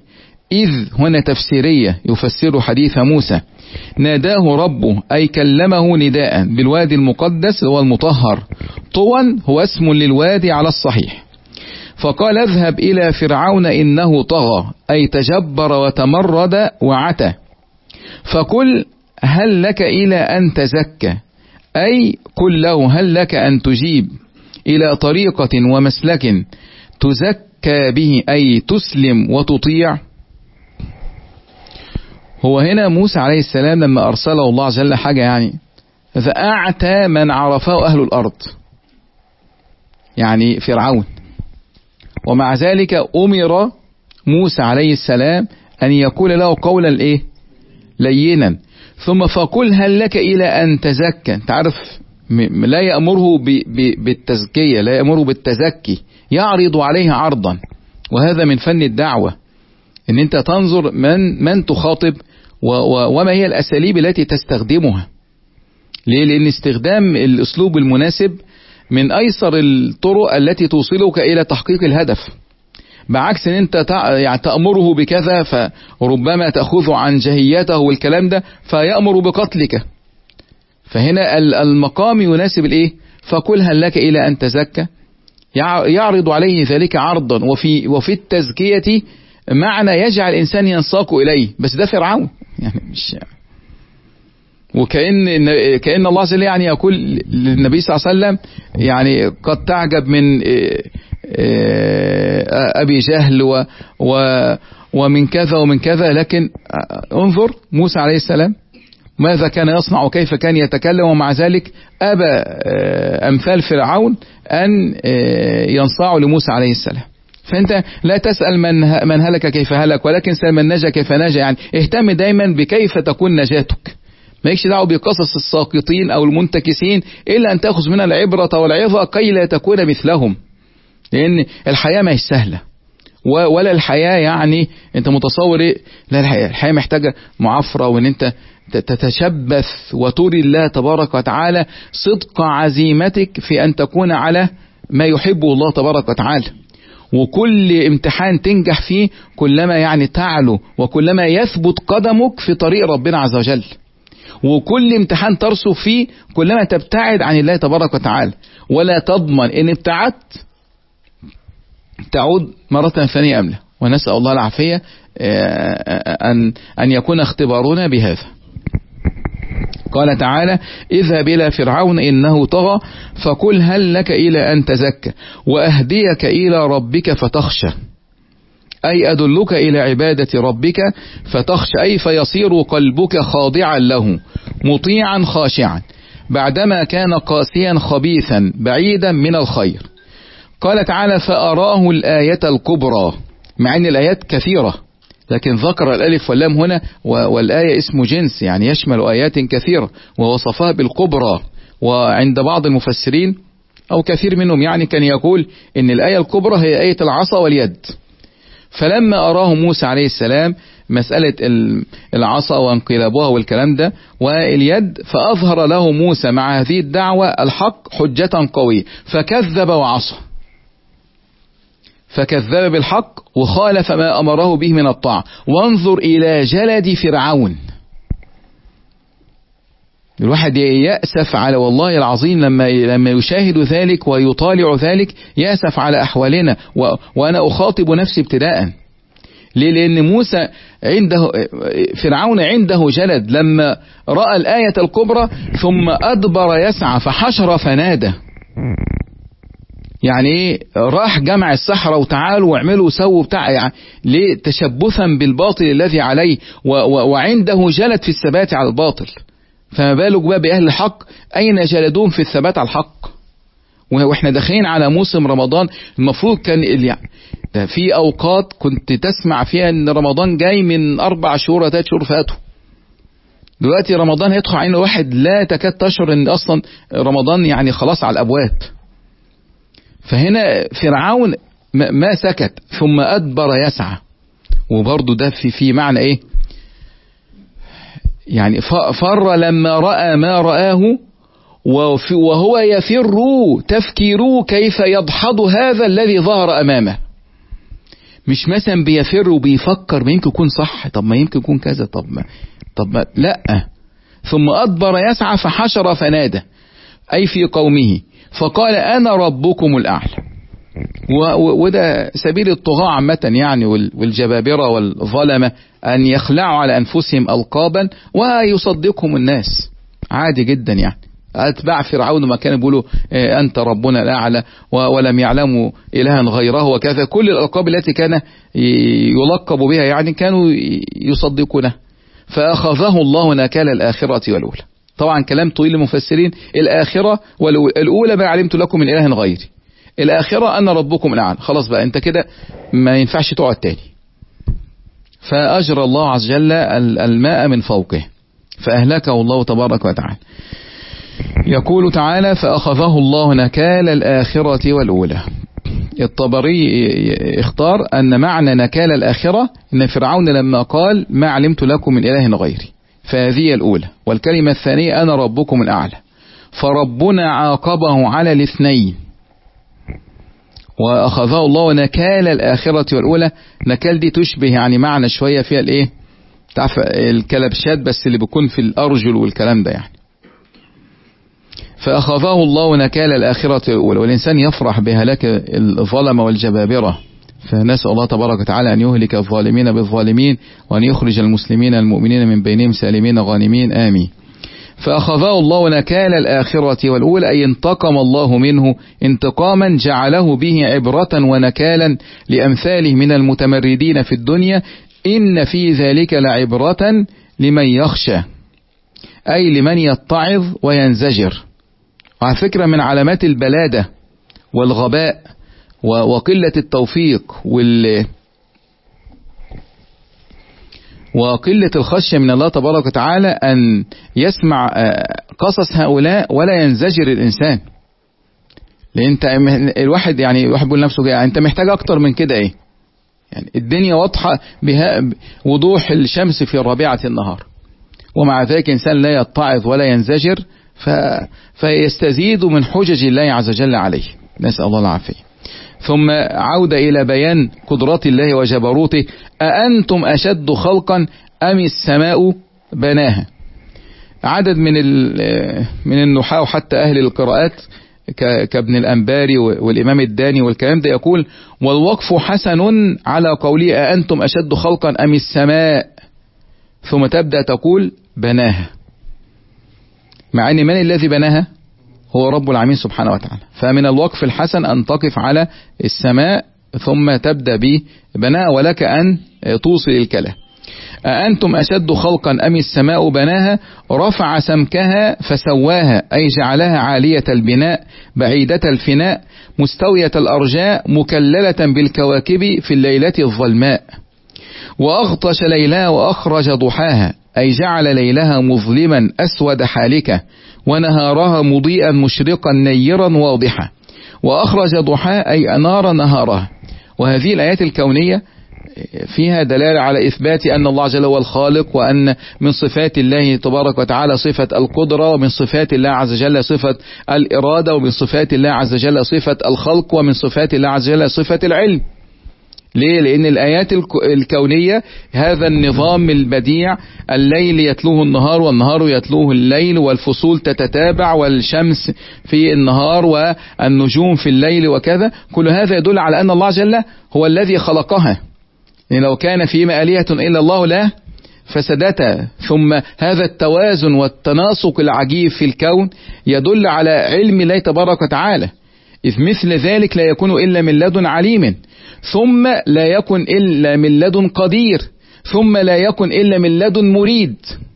إذ هنا تفسيرية يفسر حديث موسى، ناداه ربه أي كلمه نداء بالوادي المقدس هو المطهر، طوى هو اسم للوادي على الصحيح، فقال اذهب إلى فرعون إنه طغى أي تجبر وتمرد وعتى، فقل هل لك إلى أن تزكى أي قل له هل لك أن تجيب إلى طريقة ومسلك تزكى به أي تسلم وتطيع. هو هنا موسى عليه السلام لما أرسله الله جل حاجة يعني فأعتى من عرفه أهل الأرض يعني فرعون، ومع ذلك أمر موسى عليه السلام أن يقول له قولا إيه لينا، ثم فقل هل لك إلى أن تزكى. تعرف لا يأمره بالتزكية، لا يأمره بالتزكي، يعرض عليه عرضا، وهذا من فن الدعوة ان انت تنظر من من تخاطب وما هي الاساليب التي تستخدمها. ليه؟ لان استخدام الاسلوب المناسب من ايسر الطرق التي توصلك الى تحقيق الهدف، بعكس ان انت يعني تأمره بكذا فربما تأخذ عن جهيته والكلام ده فيأمر بقتلك. فهنا المقام يناسب الايه؟ فقل هل لك الى ان تزكى، يعرض عليه ذلك عرضا، وفي وفي التزكية معنى يجعل الإنسان ينساق إليه، بس ده فرعون يعني مش وكأن كأن الله جل يعني يقول للنبي صلى الله عليه وسلم يعني قد تعجب من أبي جهل و و ومن كذا ومن كذا، لكن انظر موسى عليه السلام ماذا كان يصنع وكيف كان يتكلم، ومع ذلك أبى أمثال فرعون أن ينصاعوا لموسى عليه السلام. فأنت لا تسأل من من هلك كيف هلك، ولكن سأل من نجا كيف نجا. يعني اهتم دايما بكيف تكون نجاتك، مالكش دعوه بقصص الساقطين أو المنتكسين إلا أن تأخذ من العبرة والعظة كي لا تكون مثلهم، لأن الحياة ما هي سهلة، ولا الحياة يعني أنت متصور إيه؟ لا، الحياة الحياة محتاجة معافرة، وأن أنت تتشبث وتري الله تبارك وتعالى صدق عزيمتك في أن تكون على ما يحبه الله تبارك وتعالى. وكل امتحان تنجح فيه كلما يعني تعلو، وكلما يثبت قدمك في طريق ربنا عز وجل، وكل امتحان ترسو فيه كلما تبتعد عن الله تبارك وتعالى، ولا تضمن ان ابتعدت تعود مرة ثانية أملا. ونسأل الله العافية أن أن يكون اختبارنا بهذا. قال تعالى اذهب إلى فرعون إنه طغى فقل هل لك إلى أن تزكى وأهديك إلى ربك فتخشى، أي أدلك إلى عبادة ربك فتخشى، أي فيصير قلبك خاضعا له مطيعا خاشعا بعدما كان قاسيا خبيثا بعيدا من الخير. قال تعالى فأراه الآية الكبرى، مع أن الآيات كثيرة لكن ذكر الألف واللام هنا، والآية اسم جنس يعني يشمل آيات كثيرة، ووصفها بالكبرى. وعند بعض المفسرين أو كثير منهم يعني كان يقول إن الآية الكبرى هي آية العصا واليد. فلما أراه موسى عليه السلام مسألة العصا وانقلابها والكلام ده واليد، فأظهر له موسى مع هذه الدعوة الحق حجة قوية، فكذب وعصى، فكذب بالحق وخالف ما أمره به من الطاعة. وانظر إلى جلد فرعون، الواحد يأسف على والله العظيم لما لما يشاهد ذلك ويطالع ذلك، يأسف على أحوالنا. و وأنا أخاطب نفسي ابتداء. ليه؟ لأن موسى عنده فرعون عنده جلد لما رأى الآية الكبرى ثم أدبر يسعى فحشر فنادى. يعني ايه؟ راح جمع السحرة وتعالوا واعملوا وسووا بتاع، يعني ليه؟ تشبثا بالباطل الذي عليه، و و وعنده جلد في الثبات على الباطل. فما بالك بقى بأهل الحق، أين جلدون في الثبات على الحق؟ واحنا داخلين على موسم رمضان، المفروض كان يعني ده في أوقات كنت تسمع فيها ان رمضان جاي من أربع شهور ثلاث شهور فاتوا. دلوقتي رمضان هيدخل علينا واحد لا تكاد تشعر ان اصلا رمضان يعني خلاص على الأبواب. فهنا فرعون ما سكت ثم أدبر يسعى، وبرضه ده في في معنى ايه؟ يعني فر لما رأى ما رآه وهو يفر تفكيره كيف يدحض هذا الذي ظهر أمامه. مش مثلا بيفر وبيفكر ما يمكن يكون صح، طب ما يمكن يكون كذا، طب ما طب ما لا. ثم أدبر يسعى فحشر فنادى، أي في قومه، فقال أنا ربكم الأعلى. وده سبيل الطغاة عامة يعني، والجبابرة والظلمة، أن يخلعوا على أنفسهم ألقابا ويصدقهم الناس عادي جدا يعني. أتباع فرعون ما كانوا بيقولوا أنت ربنا الأعلى ولم يعلموا إلها غيره وكذا، كل الألقاب التي كان يلقب بها يعني كانوا يصدقونه. فأخذه الله نكال الآخرة والأولى. طبعا كلام طويل المفسرين، الآخرة والأولى ما علمت لكم من إله غيري، الآخرة أنا ربكم الأعلى، خلاص بقى أنت كده ما ينفعش تقعد تاني. فأجرى الله عز وجل الماء من فوقه فأهلكه الله تبارك وتعالى. يقول تعالى فأخذه الله نكال الآخرة والأولى. الطبري اختار أن معنى نكال الآخرة أن فرعون لما قال ما علمت لكم من إله غيري، فهذه الأولى. والكلمة الثانية أنا ربكم الأعلى، فربنا عاقبه على الاثنين. وأخذه الله نكال الآخرة والأولى، نكال دي تشبه يعني معنى شوية فيها الإيه، تعرف الكلبشات بس اللي بيكون في الأرجل والكلام ده يعني. فأخذه الله نكال الآخرة والأولى. والإنسان يفرح بهلاك الظلم والجبابرة، فنسأل الله تبارك وتعالى أن يهلك الظالمين بالظالمين، وأن يخرج المسلمين المؤمنين من بينهم سالمين غانمين، آمين. فأخذه الله نكال الآخرة والأولى، أي انتقم الله منه انتقاما جعله به عبرة ونكالا لأمثاله من المتمردين في الدنيا، إن في ذلك لعبرة لمن يخشى، أي لمن يتعظ وينزجر. وعلى فكرة من علامات البلادة والغباء وقلة التوفيق وال وقلة الخشية من الله تبارك وتعالى أن يسمع قصص هؤلاء ولا ينزجر الإنسان. لأن انت الواحد يعني الواحد بيقول نفسه يعني انت محتاج أكتر من كده ايه؟ يعني الدنيا واضحة بها وضوح الشمس في رابعة النهار، ومع ذلك إنسان لا يتعظ ولا ينزجر، ف... فيستزيد من حجج الله عز وجل عليه، نسأل الله العافية. ثم عود إلى بيان قدرات الله وجبروته، أأنتم أشد خلقا أم السماء بناها. عدد من من النحاة وحتى أهل القراءات كابن الأنباري والإمام الداني والكلام ده يقول والوقف حسن على قوله أأنتم أشد خلقا أم السماء، ثم تبدأ تقول بناها، مع أن من الذي بناها هو رب العالمين سبحانه وتعالى. فمن الوقف الحسن أن تقف على السماء ثم تبدأ ببناها، ولك أن توصل الكلام. أأنتم أشد خلقا أم السماء بناها، رفع سمكها فسواها، أي جعلها عالية البناء بعيدة الفناء مستوية الأرجاء مكللة بالكواكب في الليلة الظلماء. وأغطش ليلها وأخرج ضحاها، أي جعل ليلها مظلما أسود حالكة، ونهارها مضيئا مشرقا نيرا واضحا. وأخرج ضحاها أي أنار نهارها. وهذه الآيات الكونية فيها دلالة على إثبات أن الله جل هو الخالق، وأن من صفات الله تبارك وتعالى صفة القدرة، ومن صفات الله عز وجل صفة الإرادة، ومن صفات الله عز وجل صفة الخلق، ومن صفات الله عز وجل صفة العلم. ليه؟ لأن الآيات الكونية هذا النظام البديع، الليل يتلوه النهار والنهار يتلوه الليل، والفصول تتتابع، والشمس في النهار والنجوم في الليل وكذا، كل هذا يدل على أن الله جل هو الذي خلقها. يعني لو كان فيما آلهة إلا الله لا فسدتا. ثم هذا التوازن والتناسق العجيب في الكون يدل على علم الله تبارك وتعالى، إذ مثل ذلك لا يكون إلا من لدن عليم، ثم لا يكن إلا من لدن قدير، ثم لا يكن إلا من لدن مريد،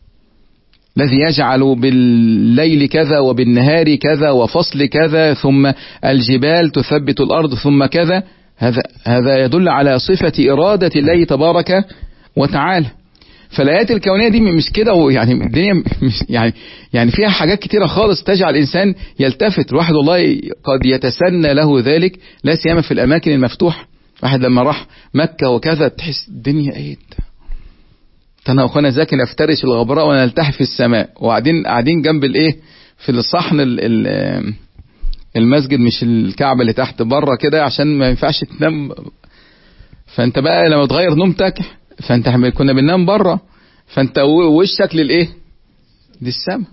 الذي يجعل بالليل كذا وبالنهار كذا وفصل كذا، ثم الجبال تثبت الأرض ثم كذا. هذا هذا يدل على صفة إرادة الله تبارك وتعالى. فالآيات الكونية دي مش كده يعني الدنيا مش يعني يعني فيها حاجات كتيرة خالص تجعل الإنسان يلتفت. الواحد والله قد يتسنى له ذلك، لا سيما في الأماكن المفتوحة. واحد لما راح مكة وكذا تحس الدنيا ايه ده، انا واخوانا زكي نفترش الغبراء ونلتحف في السماء، وقاعدين قاعدين جنب الايه في الصحن المسجد، مش الكعبة اللي تحت بره كده، عشان ما ينفعش تنام. فانت بقى لما تغير نومتك، فانت كنا بننام بره، فانت وشك للايه؟ للسماء.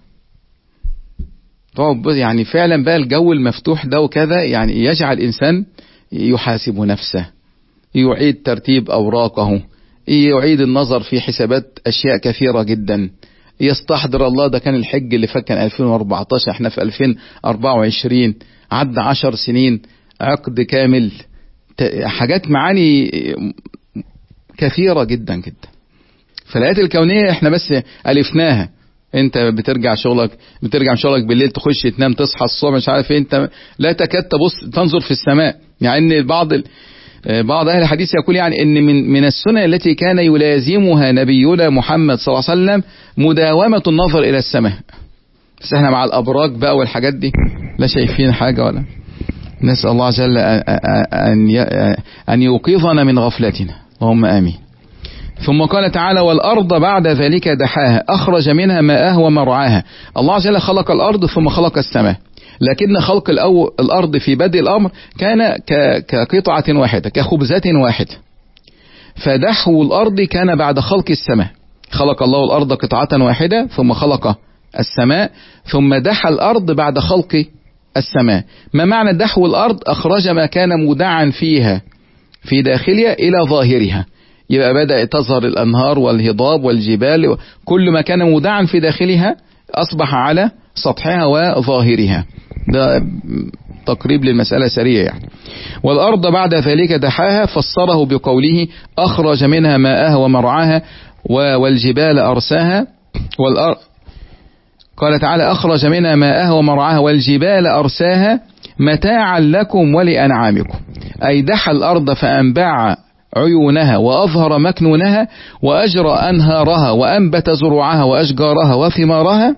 يعني فعلا بقى الجو المفتوح ده وكذا يعني يجعل الانسان يحاسب نفسه، يعيد ترتيب اوراقه، يعيد النظر في حسابات اشياء كثيرة جدا، يستحضر الله. ده كان الحج اللي فات كان ألفين وأربعتاشر، احنا في ألفين وأربعة وعشرين، عدى عشر سنين، عقد كامل، حاجات معاني كثيرة جدا جدا. فالآيات الكونية احنا بس ألفناها. انت بترجع شغلك، بترجع من شغلك بالليل، تخش تنام، تصحى الصبح مش عارف ايه، انت لا تكاد تبص تنظر في السماء. يعني بعض ال... بعض أهل الحديث يقول يعني إن من من السنة التي كان يلازمها نبينا محمد صلى الله عليه وسلم مداومة النظر إلى السماء. بس احنا مع الأبراج بقى والحاجات دي لا شايفين حاجة ولا. نسأل الله جل أن أن يوقظنا من غفلتنا، اللهم آمين. ثم قال تعالى: والأرض بعد ذلك دحاها أخرج منها ماءها ومرعاها. الله جل خلق الأرض ثم خلق السماء، لكن خلق الأرض في بدء الأمر كان كقطعة واحدة، كخبزة واحدة. فدحو الأرض كان بعد خلق السماء. خلق الله الأرض قطعة واحدة ثم خلق السماء، ثم دحى الأرض بعد خلق السماء. ما معنى دحو الأرض؟ أخرج ما كان مودعا فيها في داخلها إلى ظاهرها. يبقى بدأ تظهر الأنهار والهضاب والجبال، كل ما كان مودعا في داخلها أصبح على سطحها وظاهرها. ده تقريب للمسألة سريع يعني. والأرض بعد ذلك دحاها فسره بقوله: أخرج منها ماءها ومرعاها والجبال أرساها. والأرض قال تعالى: أخرج منها ماءها ومرعاها والجبال أرساها متاعا لكم ولأنعامكم. أي دحى الأرض فأنباع عيونها وأظهر مكنونها وأجرى أنهارها وأنبت زروعها وأشجارها وثمارها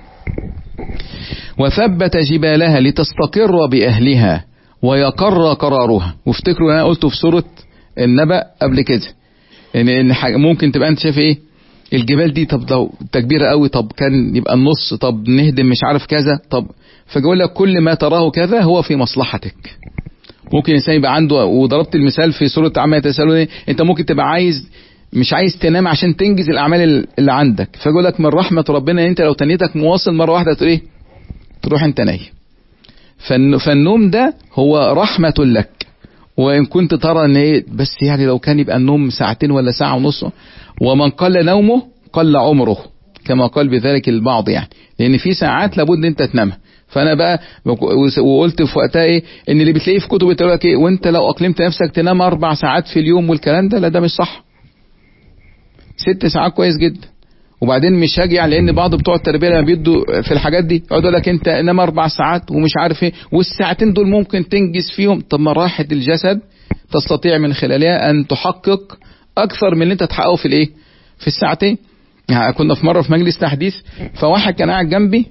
وثبت جبالها لتستقر بأهلها ويقر قرارها. وافتكروا أنا قلت في سورة النبأ قبل كده إن إن ممكن تبقى أنت شايف إيه الجبال دي، طب لو تكبيرة قوي، طب كان يبقى النص، طب نهدم مش عارف كذا، طب فجول لك كل ما تراه كذا هو في مصلحتك. ممكن الإنسان يبقى عنده، وضربت المثال في سورة عما يتساءلون، أنت ممكن تبقى عايز مش عايز تنام عشان تنجز الأعمال اللي عندك، فجول لك من رحمة ربنا إن أنت لو تنيتك مواصل مرة واحدة تقول إيه، تروح أنت نايم. فالنوم ده هو رحمة لك. وإن كنت ترى إن إيه بس يعني لو كان يبقى النوم ساعتين ولا ساعة ونص، ومن قل نومه قل عمره كما قال بذلك البعض، يعني لأن في ساعات لابد أنت تنامها. فأنا بقى وقلت في وقتها إيه إن اللي بتلاقيه في كتب بتقول لك إيه وأنت لو أقلمت نفسك تنام أربع ساعات في اليوم والكلام ده، لا ده مش صح. ست ساعات كويس جدا. وبعدين مش هاجي يعني، لأن بعض بتوع التربية لما بيدوا في الحاجات دي يقعدوا لك أنت نام أربع ساعات ومش عارف إيه، والساعتين دول ممكن تنجز فيهم. طب ما راحة الجسد تستطيع من خلالها أن تحقق أكثر من اللي أنت تحققه في الإيه في الساعتين. يعني كنا في مرة في مجلس تحديث، فواحد كان قاعد جنبي،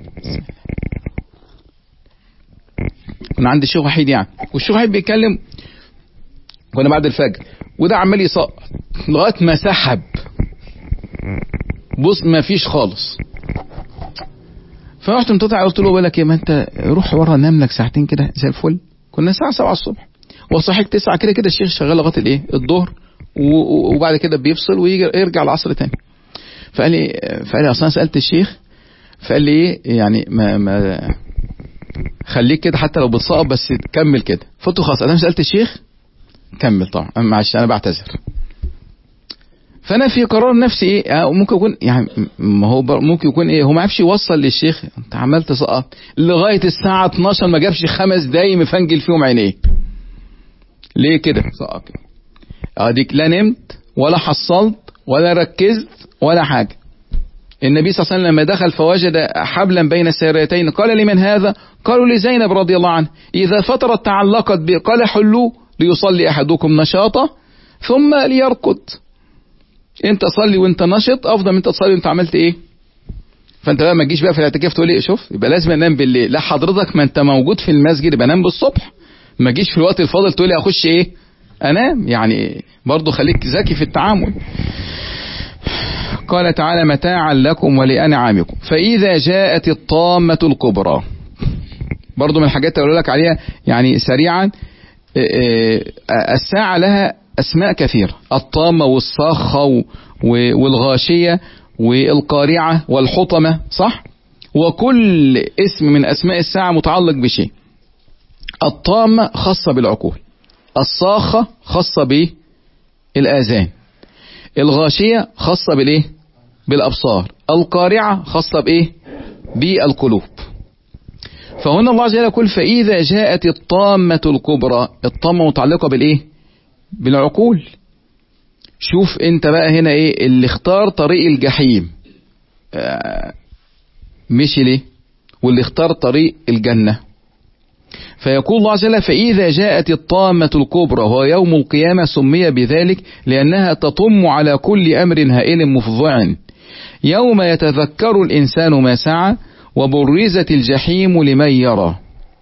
كنا عند الشيخ وحيد يعني، والشيخ وحيد بيتكلم، كنا بعد الفجر، وده عمال يسقط لغايه ما سحب، بص ما فيش خالص. فرحت متطلع قلت له: بقول لك ايه، ما انت روح ورا نام لك ساعتين كده زي الفل. كنا الساعه سبعة الصبح وصحيت تسعة كده كده، الشيخ شغال لغايه الايه الظهر، وبعد كده بيفصل ويرجع العصر تاني. فقال لي فقال لي اصلا سالت الشيخ، فقال لي ايه يعني ما ما خليك كده حتى لو بتصاب بس تكمل كده. فقلت له خلاص انا سالت الشيخ كمل طبعا، معلش انا بعتذر. فانا في قرار نفسي ايه ممكن يكون يعني، ما هو ممكن يكون ايه هو ما عرفش يوصل للشيخ، انت عمال تسقط لغايه الساعه اتناشر ما جابش خمس دقايق مفنجل فيهم عينيه. ليه كده سقط كده؟ اديك لا نمت ولا حصلت ولا ركزت ولا حاجه. النبي صلى الله عليه وسلم لما دخل فوجد حبلا بين الساريتين قال: لمن هذا؟ قالوا: لزينب رضي الله عنها. إذا فترت تعلقت به، قال: حلوه ليصلي أحدكم نشاطه ثم ليرقد. انت صلي وانت نشط افضل من انت تصلي وانت عملت ايه. فانت بقى ما تجيش بقى في الاعتكاف تقول ايه شوف يبقى لازم انام بالليل، لا حضرتك ما انت موجود في المسجد يبقى نام بالصبح. ما تجيش في الوقت الفاضل تقول لي اخش ايه انام، يعني برضو خليك ذكي في التعامل. قال تعالى: متاعا لكم ولأنعامكم. فإذا جاءت الطامة الكبرى، برضو من الحاجات اللي أقول لك عليها يعني سريعا، الساعة لها أسماء كثيرة، الطامة والصاخة والغاشية والقارعة والحطمة، صح؟ وكل اسم من أسماء الساعة متعلق بشيء. الطامة خاصة بالعقول، الصاخة خاصة بالآذان، الغاشية خاصة بالإيه؟ بالأبصار، القارعة خاصة بإيه؟ بالقلوب. فهنا الله عز وجل يقول فإذا جاءت الطامة الكبرى، الطامة متعلقة بالإيه؟ بالعقول. شوف انت بقى هنا ايه اللي اختار طريق الجحيم آه مشي ليه، واللي اختار طريق الجنة. فيقول الله عز وجل فإذا جاءت الطامة الكبرى وهو يوم القيامة، سمي بذلك لأنها تطم على كل أمر هائل مفضع، يوم يتذكر الإنسان ما سعى وبرزت الجحيم لمن يرى،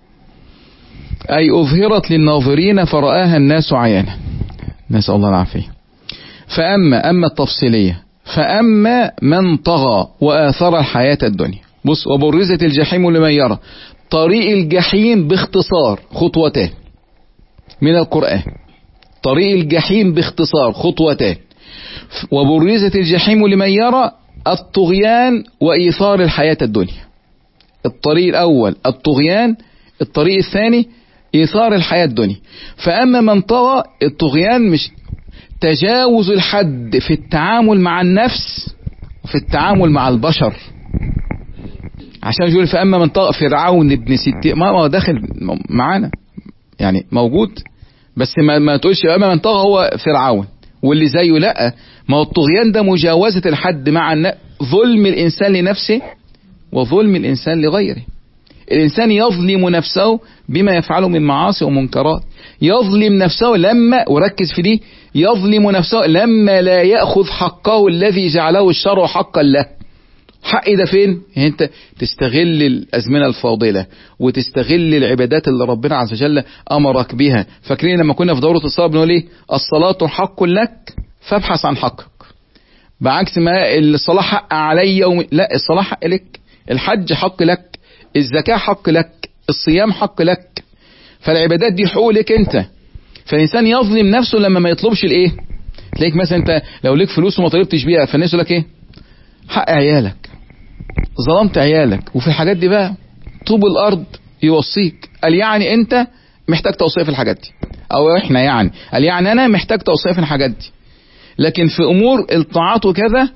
أي أظهرت للناظرين فرآها الناس عيانا، نسأل الله العافية. فأما أما التفصيلية فأما من طغى وآثر الحياة الدنيا. بص، وبرزت الجحيم لمن يرى، طريق الجحيم باختصار خطوتان من القرآن، طريق الجحيم باختصار خطوتان. وبرزت الجحيم لمن يرى الطغيان وإيثار الحياة الدنيا. الطريق الأول الطغيان، الطريق الثاني إيثار الحياة الدنيا. فأما من طغى، الطغيان مش تجاوز الحد في التعامل مع النفس وفي التعامل مع البشر، عشان يقول فأما من طغى فرعون ابن ستين، ما هو داخل معانا يعني موجود، بس ما, ما تقولش أما من طغى هو فرعون واللي زيه، لا، ما هو الطغيان ده مجاوزة الحد مع النفس، ظلم الإنسان لنفسه وظلم الإنسان لغيره. الإنسان يظلم نفسه بما يفعله من معاصي ومنكرات، يظلم نفسه لما، وركز في دي، يظلم نفسه لما لا يأخذ حقه الذي جعله الشرع حقا له. حق ده فين؟ انت تستغل الأزمنة الفاضلة وتستغل العبادات اللي ربنا عز وجل أمرك بها. فاكرين لما كنا في دورة الصلاة بنقول ايه؟ الصلاة حق لك فابحث عن حقك، بعكس ما الصلاة حق علي وم... لا، الصلاة حق لك، الحج حق لك، الزكاة حق لك، الصيام حق لك، فالعبادات دي حقوق لك انت. فالإنسان يظلم نفسه لما ما يطلبش الايه. تلاقيك مثلا انت لو ليك فلوس وما طلبتش بيها، فالناس يقول لك ايه؟ حق عيالك، ظلمت عيالك. وفي الحاجات دي بقى طوب الارض يوصيك، قال يعني انت محتاج توصية في الحاجات دي، او احنا يعني قال يعني انا محتاج توصية في الحاجات دي. لكن في امور الطاعات وكذا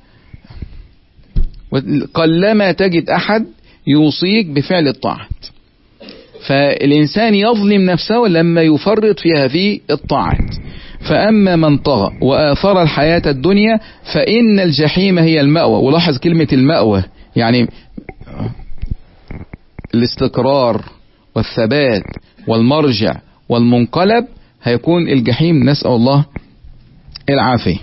قلما تجد احد يوصيك بفعل الطاعات. فالإنسان يظلم نفسه لما يفرط في هذه الطاعات. فأما من طغى وآثر الحياة الدنيا فإن الجحيم هي المأوى. ولاحظ كلمة المأوى، يعني الاستقرار والثبات والمرجع والمنقلب، هيكون الجحيم، نسأل الله العافية.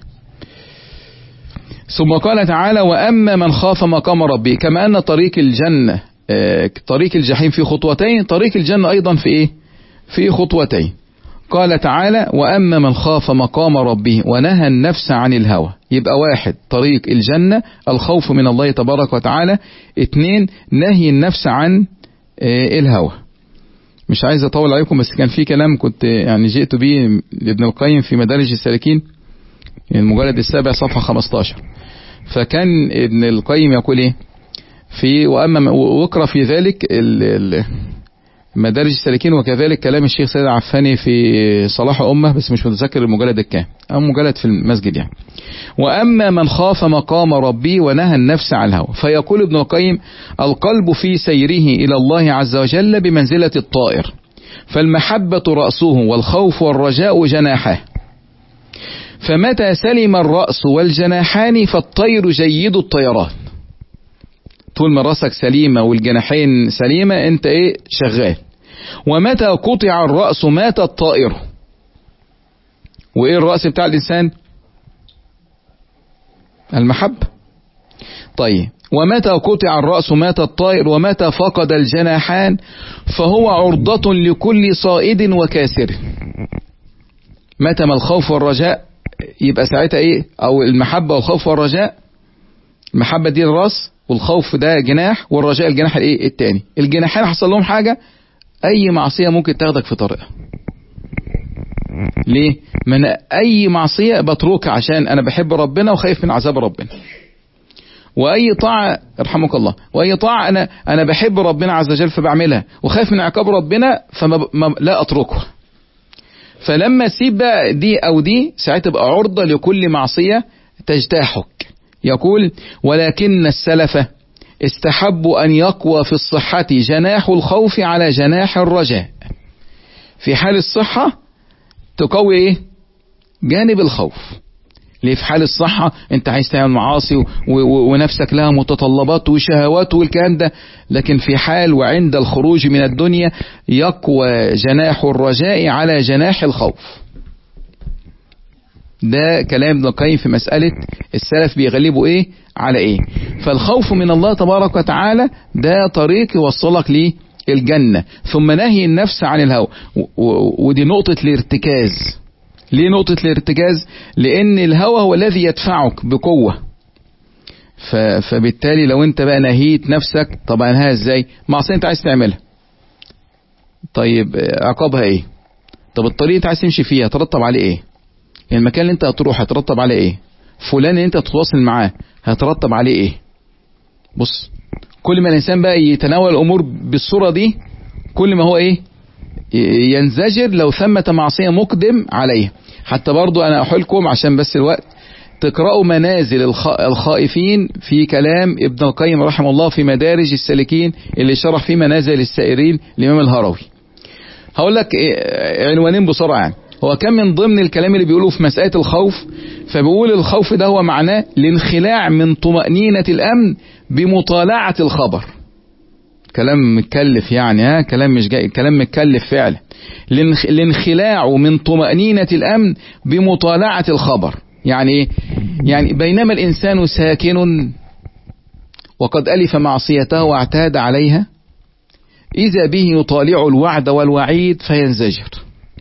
ثم قال تعالى وأما من خاف مقام ربه، كما أن طريق الجنة طريق الجحيم في خطوتين، طريق الجنة أيضا في إيه؟ في خطوتين. قال تعالى وأما من خاف مقام ربه ونهى النفس عن الهوى. يبقى واحد طريق الجنة الخوف من الله تبارك وتعالى، اتنين نهي النفس عن الهوى. مش عايز أطول عليكم، بس كان في كلام كنت يعني جئت به لابن القيم في مدارج السالكين المجلد السابع صفحة خمستاشر. فكان ابن القيم يقول ايه في وأما وقرأ في ذلك مدارج السالكين، وكذلك كلام الشيخ سيد عفاني في صلاح أمة، بس مش متذكر المجلد الكام، أو مجلد في المسجد يعني. وأما من خاف مقام ربي ونهى النفس عن الهوى. فيقول ابن القيم القلب في سيره إلى الله عز وجل بمنزلة الطائر، فالمحبة رأسه والخوف والرجاء جناحه، فمتى سلم الرأس والجناحان فالطير جيد الطيران. طول ما رأسك سليمة والجناحين سليمة انت ايه شغال. ومتى قطع الرأس مات الطائر. وايه الرأس بتاع الانسان؟ المحبة. طيب ومتى قطع الرأس مات الطائر، ومتى فقد الجناحان فهو عرضة لكل صائد وكاسر. متى ما الخوف والرجاء، يبقى ساعتها ايه؟ او المحبة والخوف والرجاء، المحبة دي الراس، والخوف ده جناح، والرجاء الجناح الايه التاني. الجناحين حصل لهم حاجة، اي معصية ممكن تاخدك في طريقها. ليه؟ من اي معصية بتركها عشان انا بحب ربنا وخايف من عذاب ربنا، واي طاعة رحمك الله، واي طاعة انا انا بحب ربنا عز وجل فبعملها وخايف من عقاب ربنا فما لا اتركها. فلما تسيب بقى دي او دي ساعتها تبقى عرضة لكل معصية تجتاحك. يقول ولكن السلف استحبوا ان يقوى في الصحة جناح الخوف على جناح الرجاء. في حال الصحة تقوي ايه؟ جانب الخوف. ليه؟ في حال الصحة انت عايز تعمل معاصي و... و... ونفسك لها متطلبات وشهوات والكلام ده، لكن في حال وعند الخروج من الدنيا يقوى جناح الرجاء على جناح الخوف. ده كلام ابن القيم في مسألة السلف بيغلبوا ايه على ايه. فالخوف من الله تبارك وتعالى ده طريق يوصلك للجنة، ثم نهي النفس عن الهوى، و... و... ودي نقطة الارتكاز. ليه نقطة الارتكاز؟ لأن الهوى هو الذي يدفعك بقوة. ف... فبالتالي لو انت بقى نهيت نفسك، طبعا ها ازاي؟ معصية انت عايز تعملها، طيب عقابها ايه؟ طب الطريق انت عايز تمشي فيها ترتب عليه ايه؟ المكان اللي انت هتروح هترتب عليه ايه؟ فلان اللي انت هتتواصل معاه هترتب عليه ايه؟ بص، كل ما الانسان بقى يتناول الامور بالصورة دي كل ما هو ايه؟ ينزجر لو ثمة معصية مقدم عليه. حتى برضو انا احلكم عشان بس الوقت تقرأوا منازل الخائفين في كلام ابن القيم رحمه الله في مدارج السالكين اللي شرح فيه منازل السائرين الامام الهروي. هقول لك عنوانين بسرعة. يعني هو كان من ضمن الكلام اللي بيقوله في مسألة الخوف، فبيقول الخوف ده هو معناه الانخلاع من طمأنينة الامن بمطالعة الخبر. كلام متكلف يعني، ها كلام مش جاي، كلام متكلف فعلا. الانخلاع من طمأنينة الامن بمطالعة الخبر. يعني ايه؟ يعني بينما الانسان ساكن وقد الف معصيته واعتاد عليها، اذا به يطالع الوعد والوعيد فينزجر.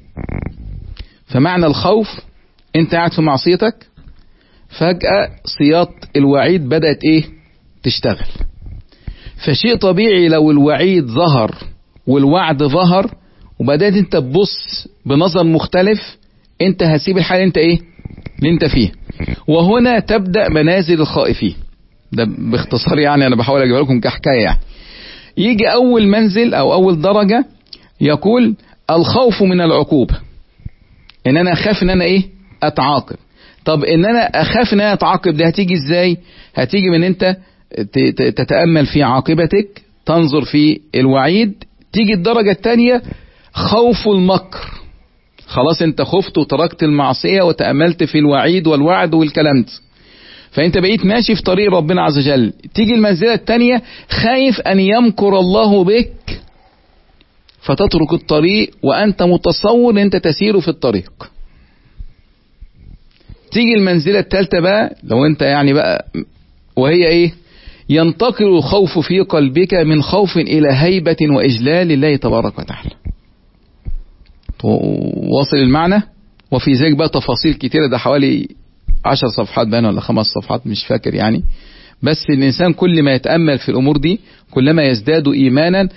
فمعنى الخوف انت قاعد في معصيتك فجأة صياط الوعيد بدأت ايه؟ تشتغل. فشيء طبيعي لو الوعيد ظهر والوعد ظهر وبدأت انت تبص بنظر مختلف، انت هسيب الحال انت ايه اللي انت فيه. وهنا تبدأ منازل الخائفين. ده باختصار يعني، انا بحاول اجيب لكم كحكاية يعني. يجي اول منزل او اول درجة يقول الخوف من العقوبة، ان انا اخاف ان انا ايه اتعاقب. طب ان انا اخاف ان انا اتعاقب ده هتيجي ازاي؟ هتيجي من انت تتأمل في عاقبتك، تنظر في الوعيد. تيجي الدرجة الثانية خوف المكر، خلاص انت خفت وتركت المعصية وتأملت في الوعيد والوعد والكلام ده، فانت بقيت ماشي في طريق ربنا عز وجل. تيجي المنزلة الثانية خايف ان يمكر الله بك فتترك الطريق وانت متصور انت تسير في الطريق. تيجي المنزلة الثالثة بقى لو انت يعني بقى، وهي ايه؟ ينتقل الخوف في قلبك من خوف الى هيبة واجلال لله تبارك وتعالى. واصل المعنى؟ وفي ذلك بقى تفاصيل كتيرة، ده حوالي عشر صفحات بان ولا خمس صفحات مش فاكر يعني. بس الانسان كل ما يتأمل في الامور دي كلما يزداد ايمانا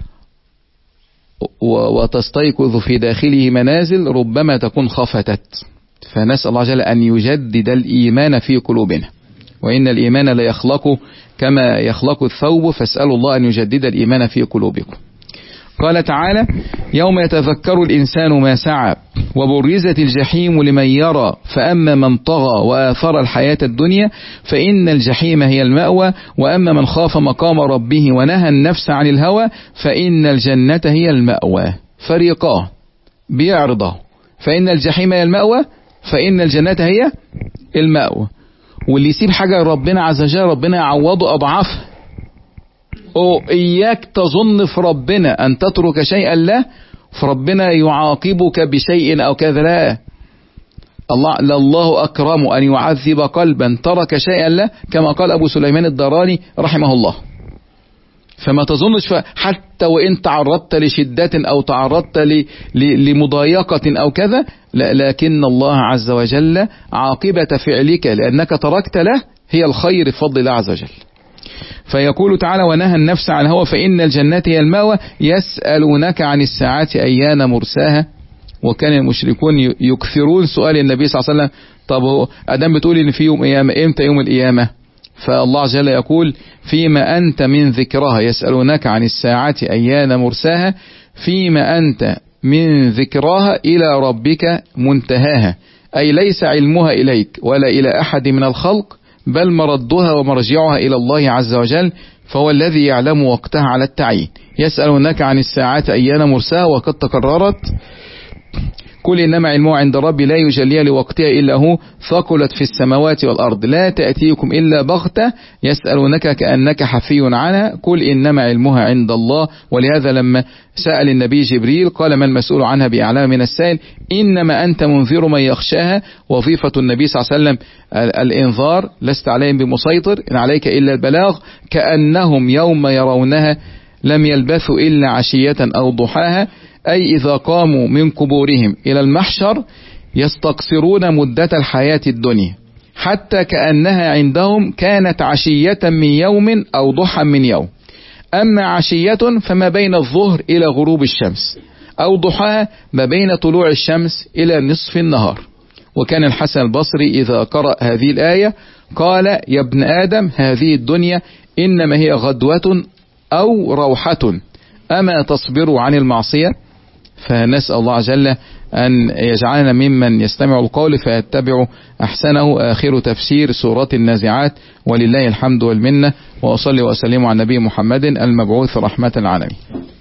وتستيقظ في داخله منازل ربما تكون خفتت. فنسأل الله جل أن يجدد الإيمان في قلوبنا، وإن الإيمان لا يخلق كما يخلق الثوب، فاسألوا الله أن يجدد الإيمان في قلوبكم. قال تعالى يوم يتذكر الإنسان ما سعى وبرزت الجحيم لمن يرى فأما من طغى وآثر الحياة الدنيا فإن الجحيم هي المأوى وأما من خاف مقام ربه ونهى النفس عن الهوى فإن الجنة هي المأوى. فريقان بيعرضه، فإن الجحيم هي المأوى فإن الجنة هي المأوى. واللي يسيب حاجة ربنا عز وجل ربنا يعوضه أضعافها. أو إياك تظن في ربنا أن تترك شيئا له فربنا يعاقبك بشيء أو كذا، لا. الله لله أكرم أن يعذب قلبا ترك شيئا له، كما قال أبو سليمان الدراني رحمه الله. فما تظنش حتى وإن تعرضت لشدة أو تعرضت لمضايقة أو كذا، لكن الله عز وجل عاقبة فعلك لأنك تركت له هي الخير بفضل الله عز وجل. فيقول تعالى ونهى النفس عن الهوى فإن الجنة هي المأوى يسألونك عن الساعة أيان مرساها وكان المشركون يكثرون سؤال النبي صلى الله عليه وسلم: طب ادام بتقول ان في يوم قيامة، امتى يوم القيامة؟ فالله جل يقول: فيما أنت من ذكرها، يسألونك عن الساعة أيان مرساها، فيما أنت من ذكراها إلى ربك منتهاها، أي ليس علمها إليك ولا إلى أحد من الخلق، بل مردها ومرجعها إلى الله عز وجل، فهو الذي يعلم وقتها على التعيين. يسألونك عن الساعة أيان مرساها، وقد تكررت: قل إنما علمه عند ربي لا يجليها لوقتها إلا هو، ثقلت في السماوات والأرض، لا تأتيكم إلا بغتة، يسألونك كأنك حفي عنها، قل إنما علمها عند الله. ولهذا لما سأل النبي جبريل قال: ما المسؤول عنها بأعلم من السائل، إنما أنت منذر من يخشاها. وظيفة النبي صلى الله عليه وسلم الإنذار، لست عليهم بمسيطر، إن عليك إلا البلاغ، كأنهم يوم يرونها لم يلبثوا إلا عشية أو ضحاها، أي إذا قاموا من قبورهم إلى المحشر يستقصرون مدة الحياة الدنيا، حتى كأنها عندهم كانت عشية من يوم أو ضحى من يوم. أما عشية فما بين الظهر إلى غروب الشمس، أو ضحاها ما بين طلوع الشمس إلى نصف النهار. وكان الحسن البصري إذا قرأ هذه الآية قال: يا ابن آدم، هذه الدنيا إنما هي غدوة أو روحة، أما تصبر عن المعصية؟ فنسأل الله جل أن يجعلنا ممن يستمع القول فيتبع أحسنه. آخر تفسير سورة النازعات، ولله الحمد والمنة، وأصلي وأسلم على النبي محمد المبعوث رحمة العالمين.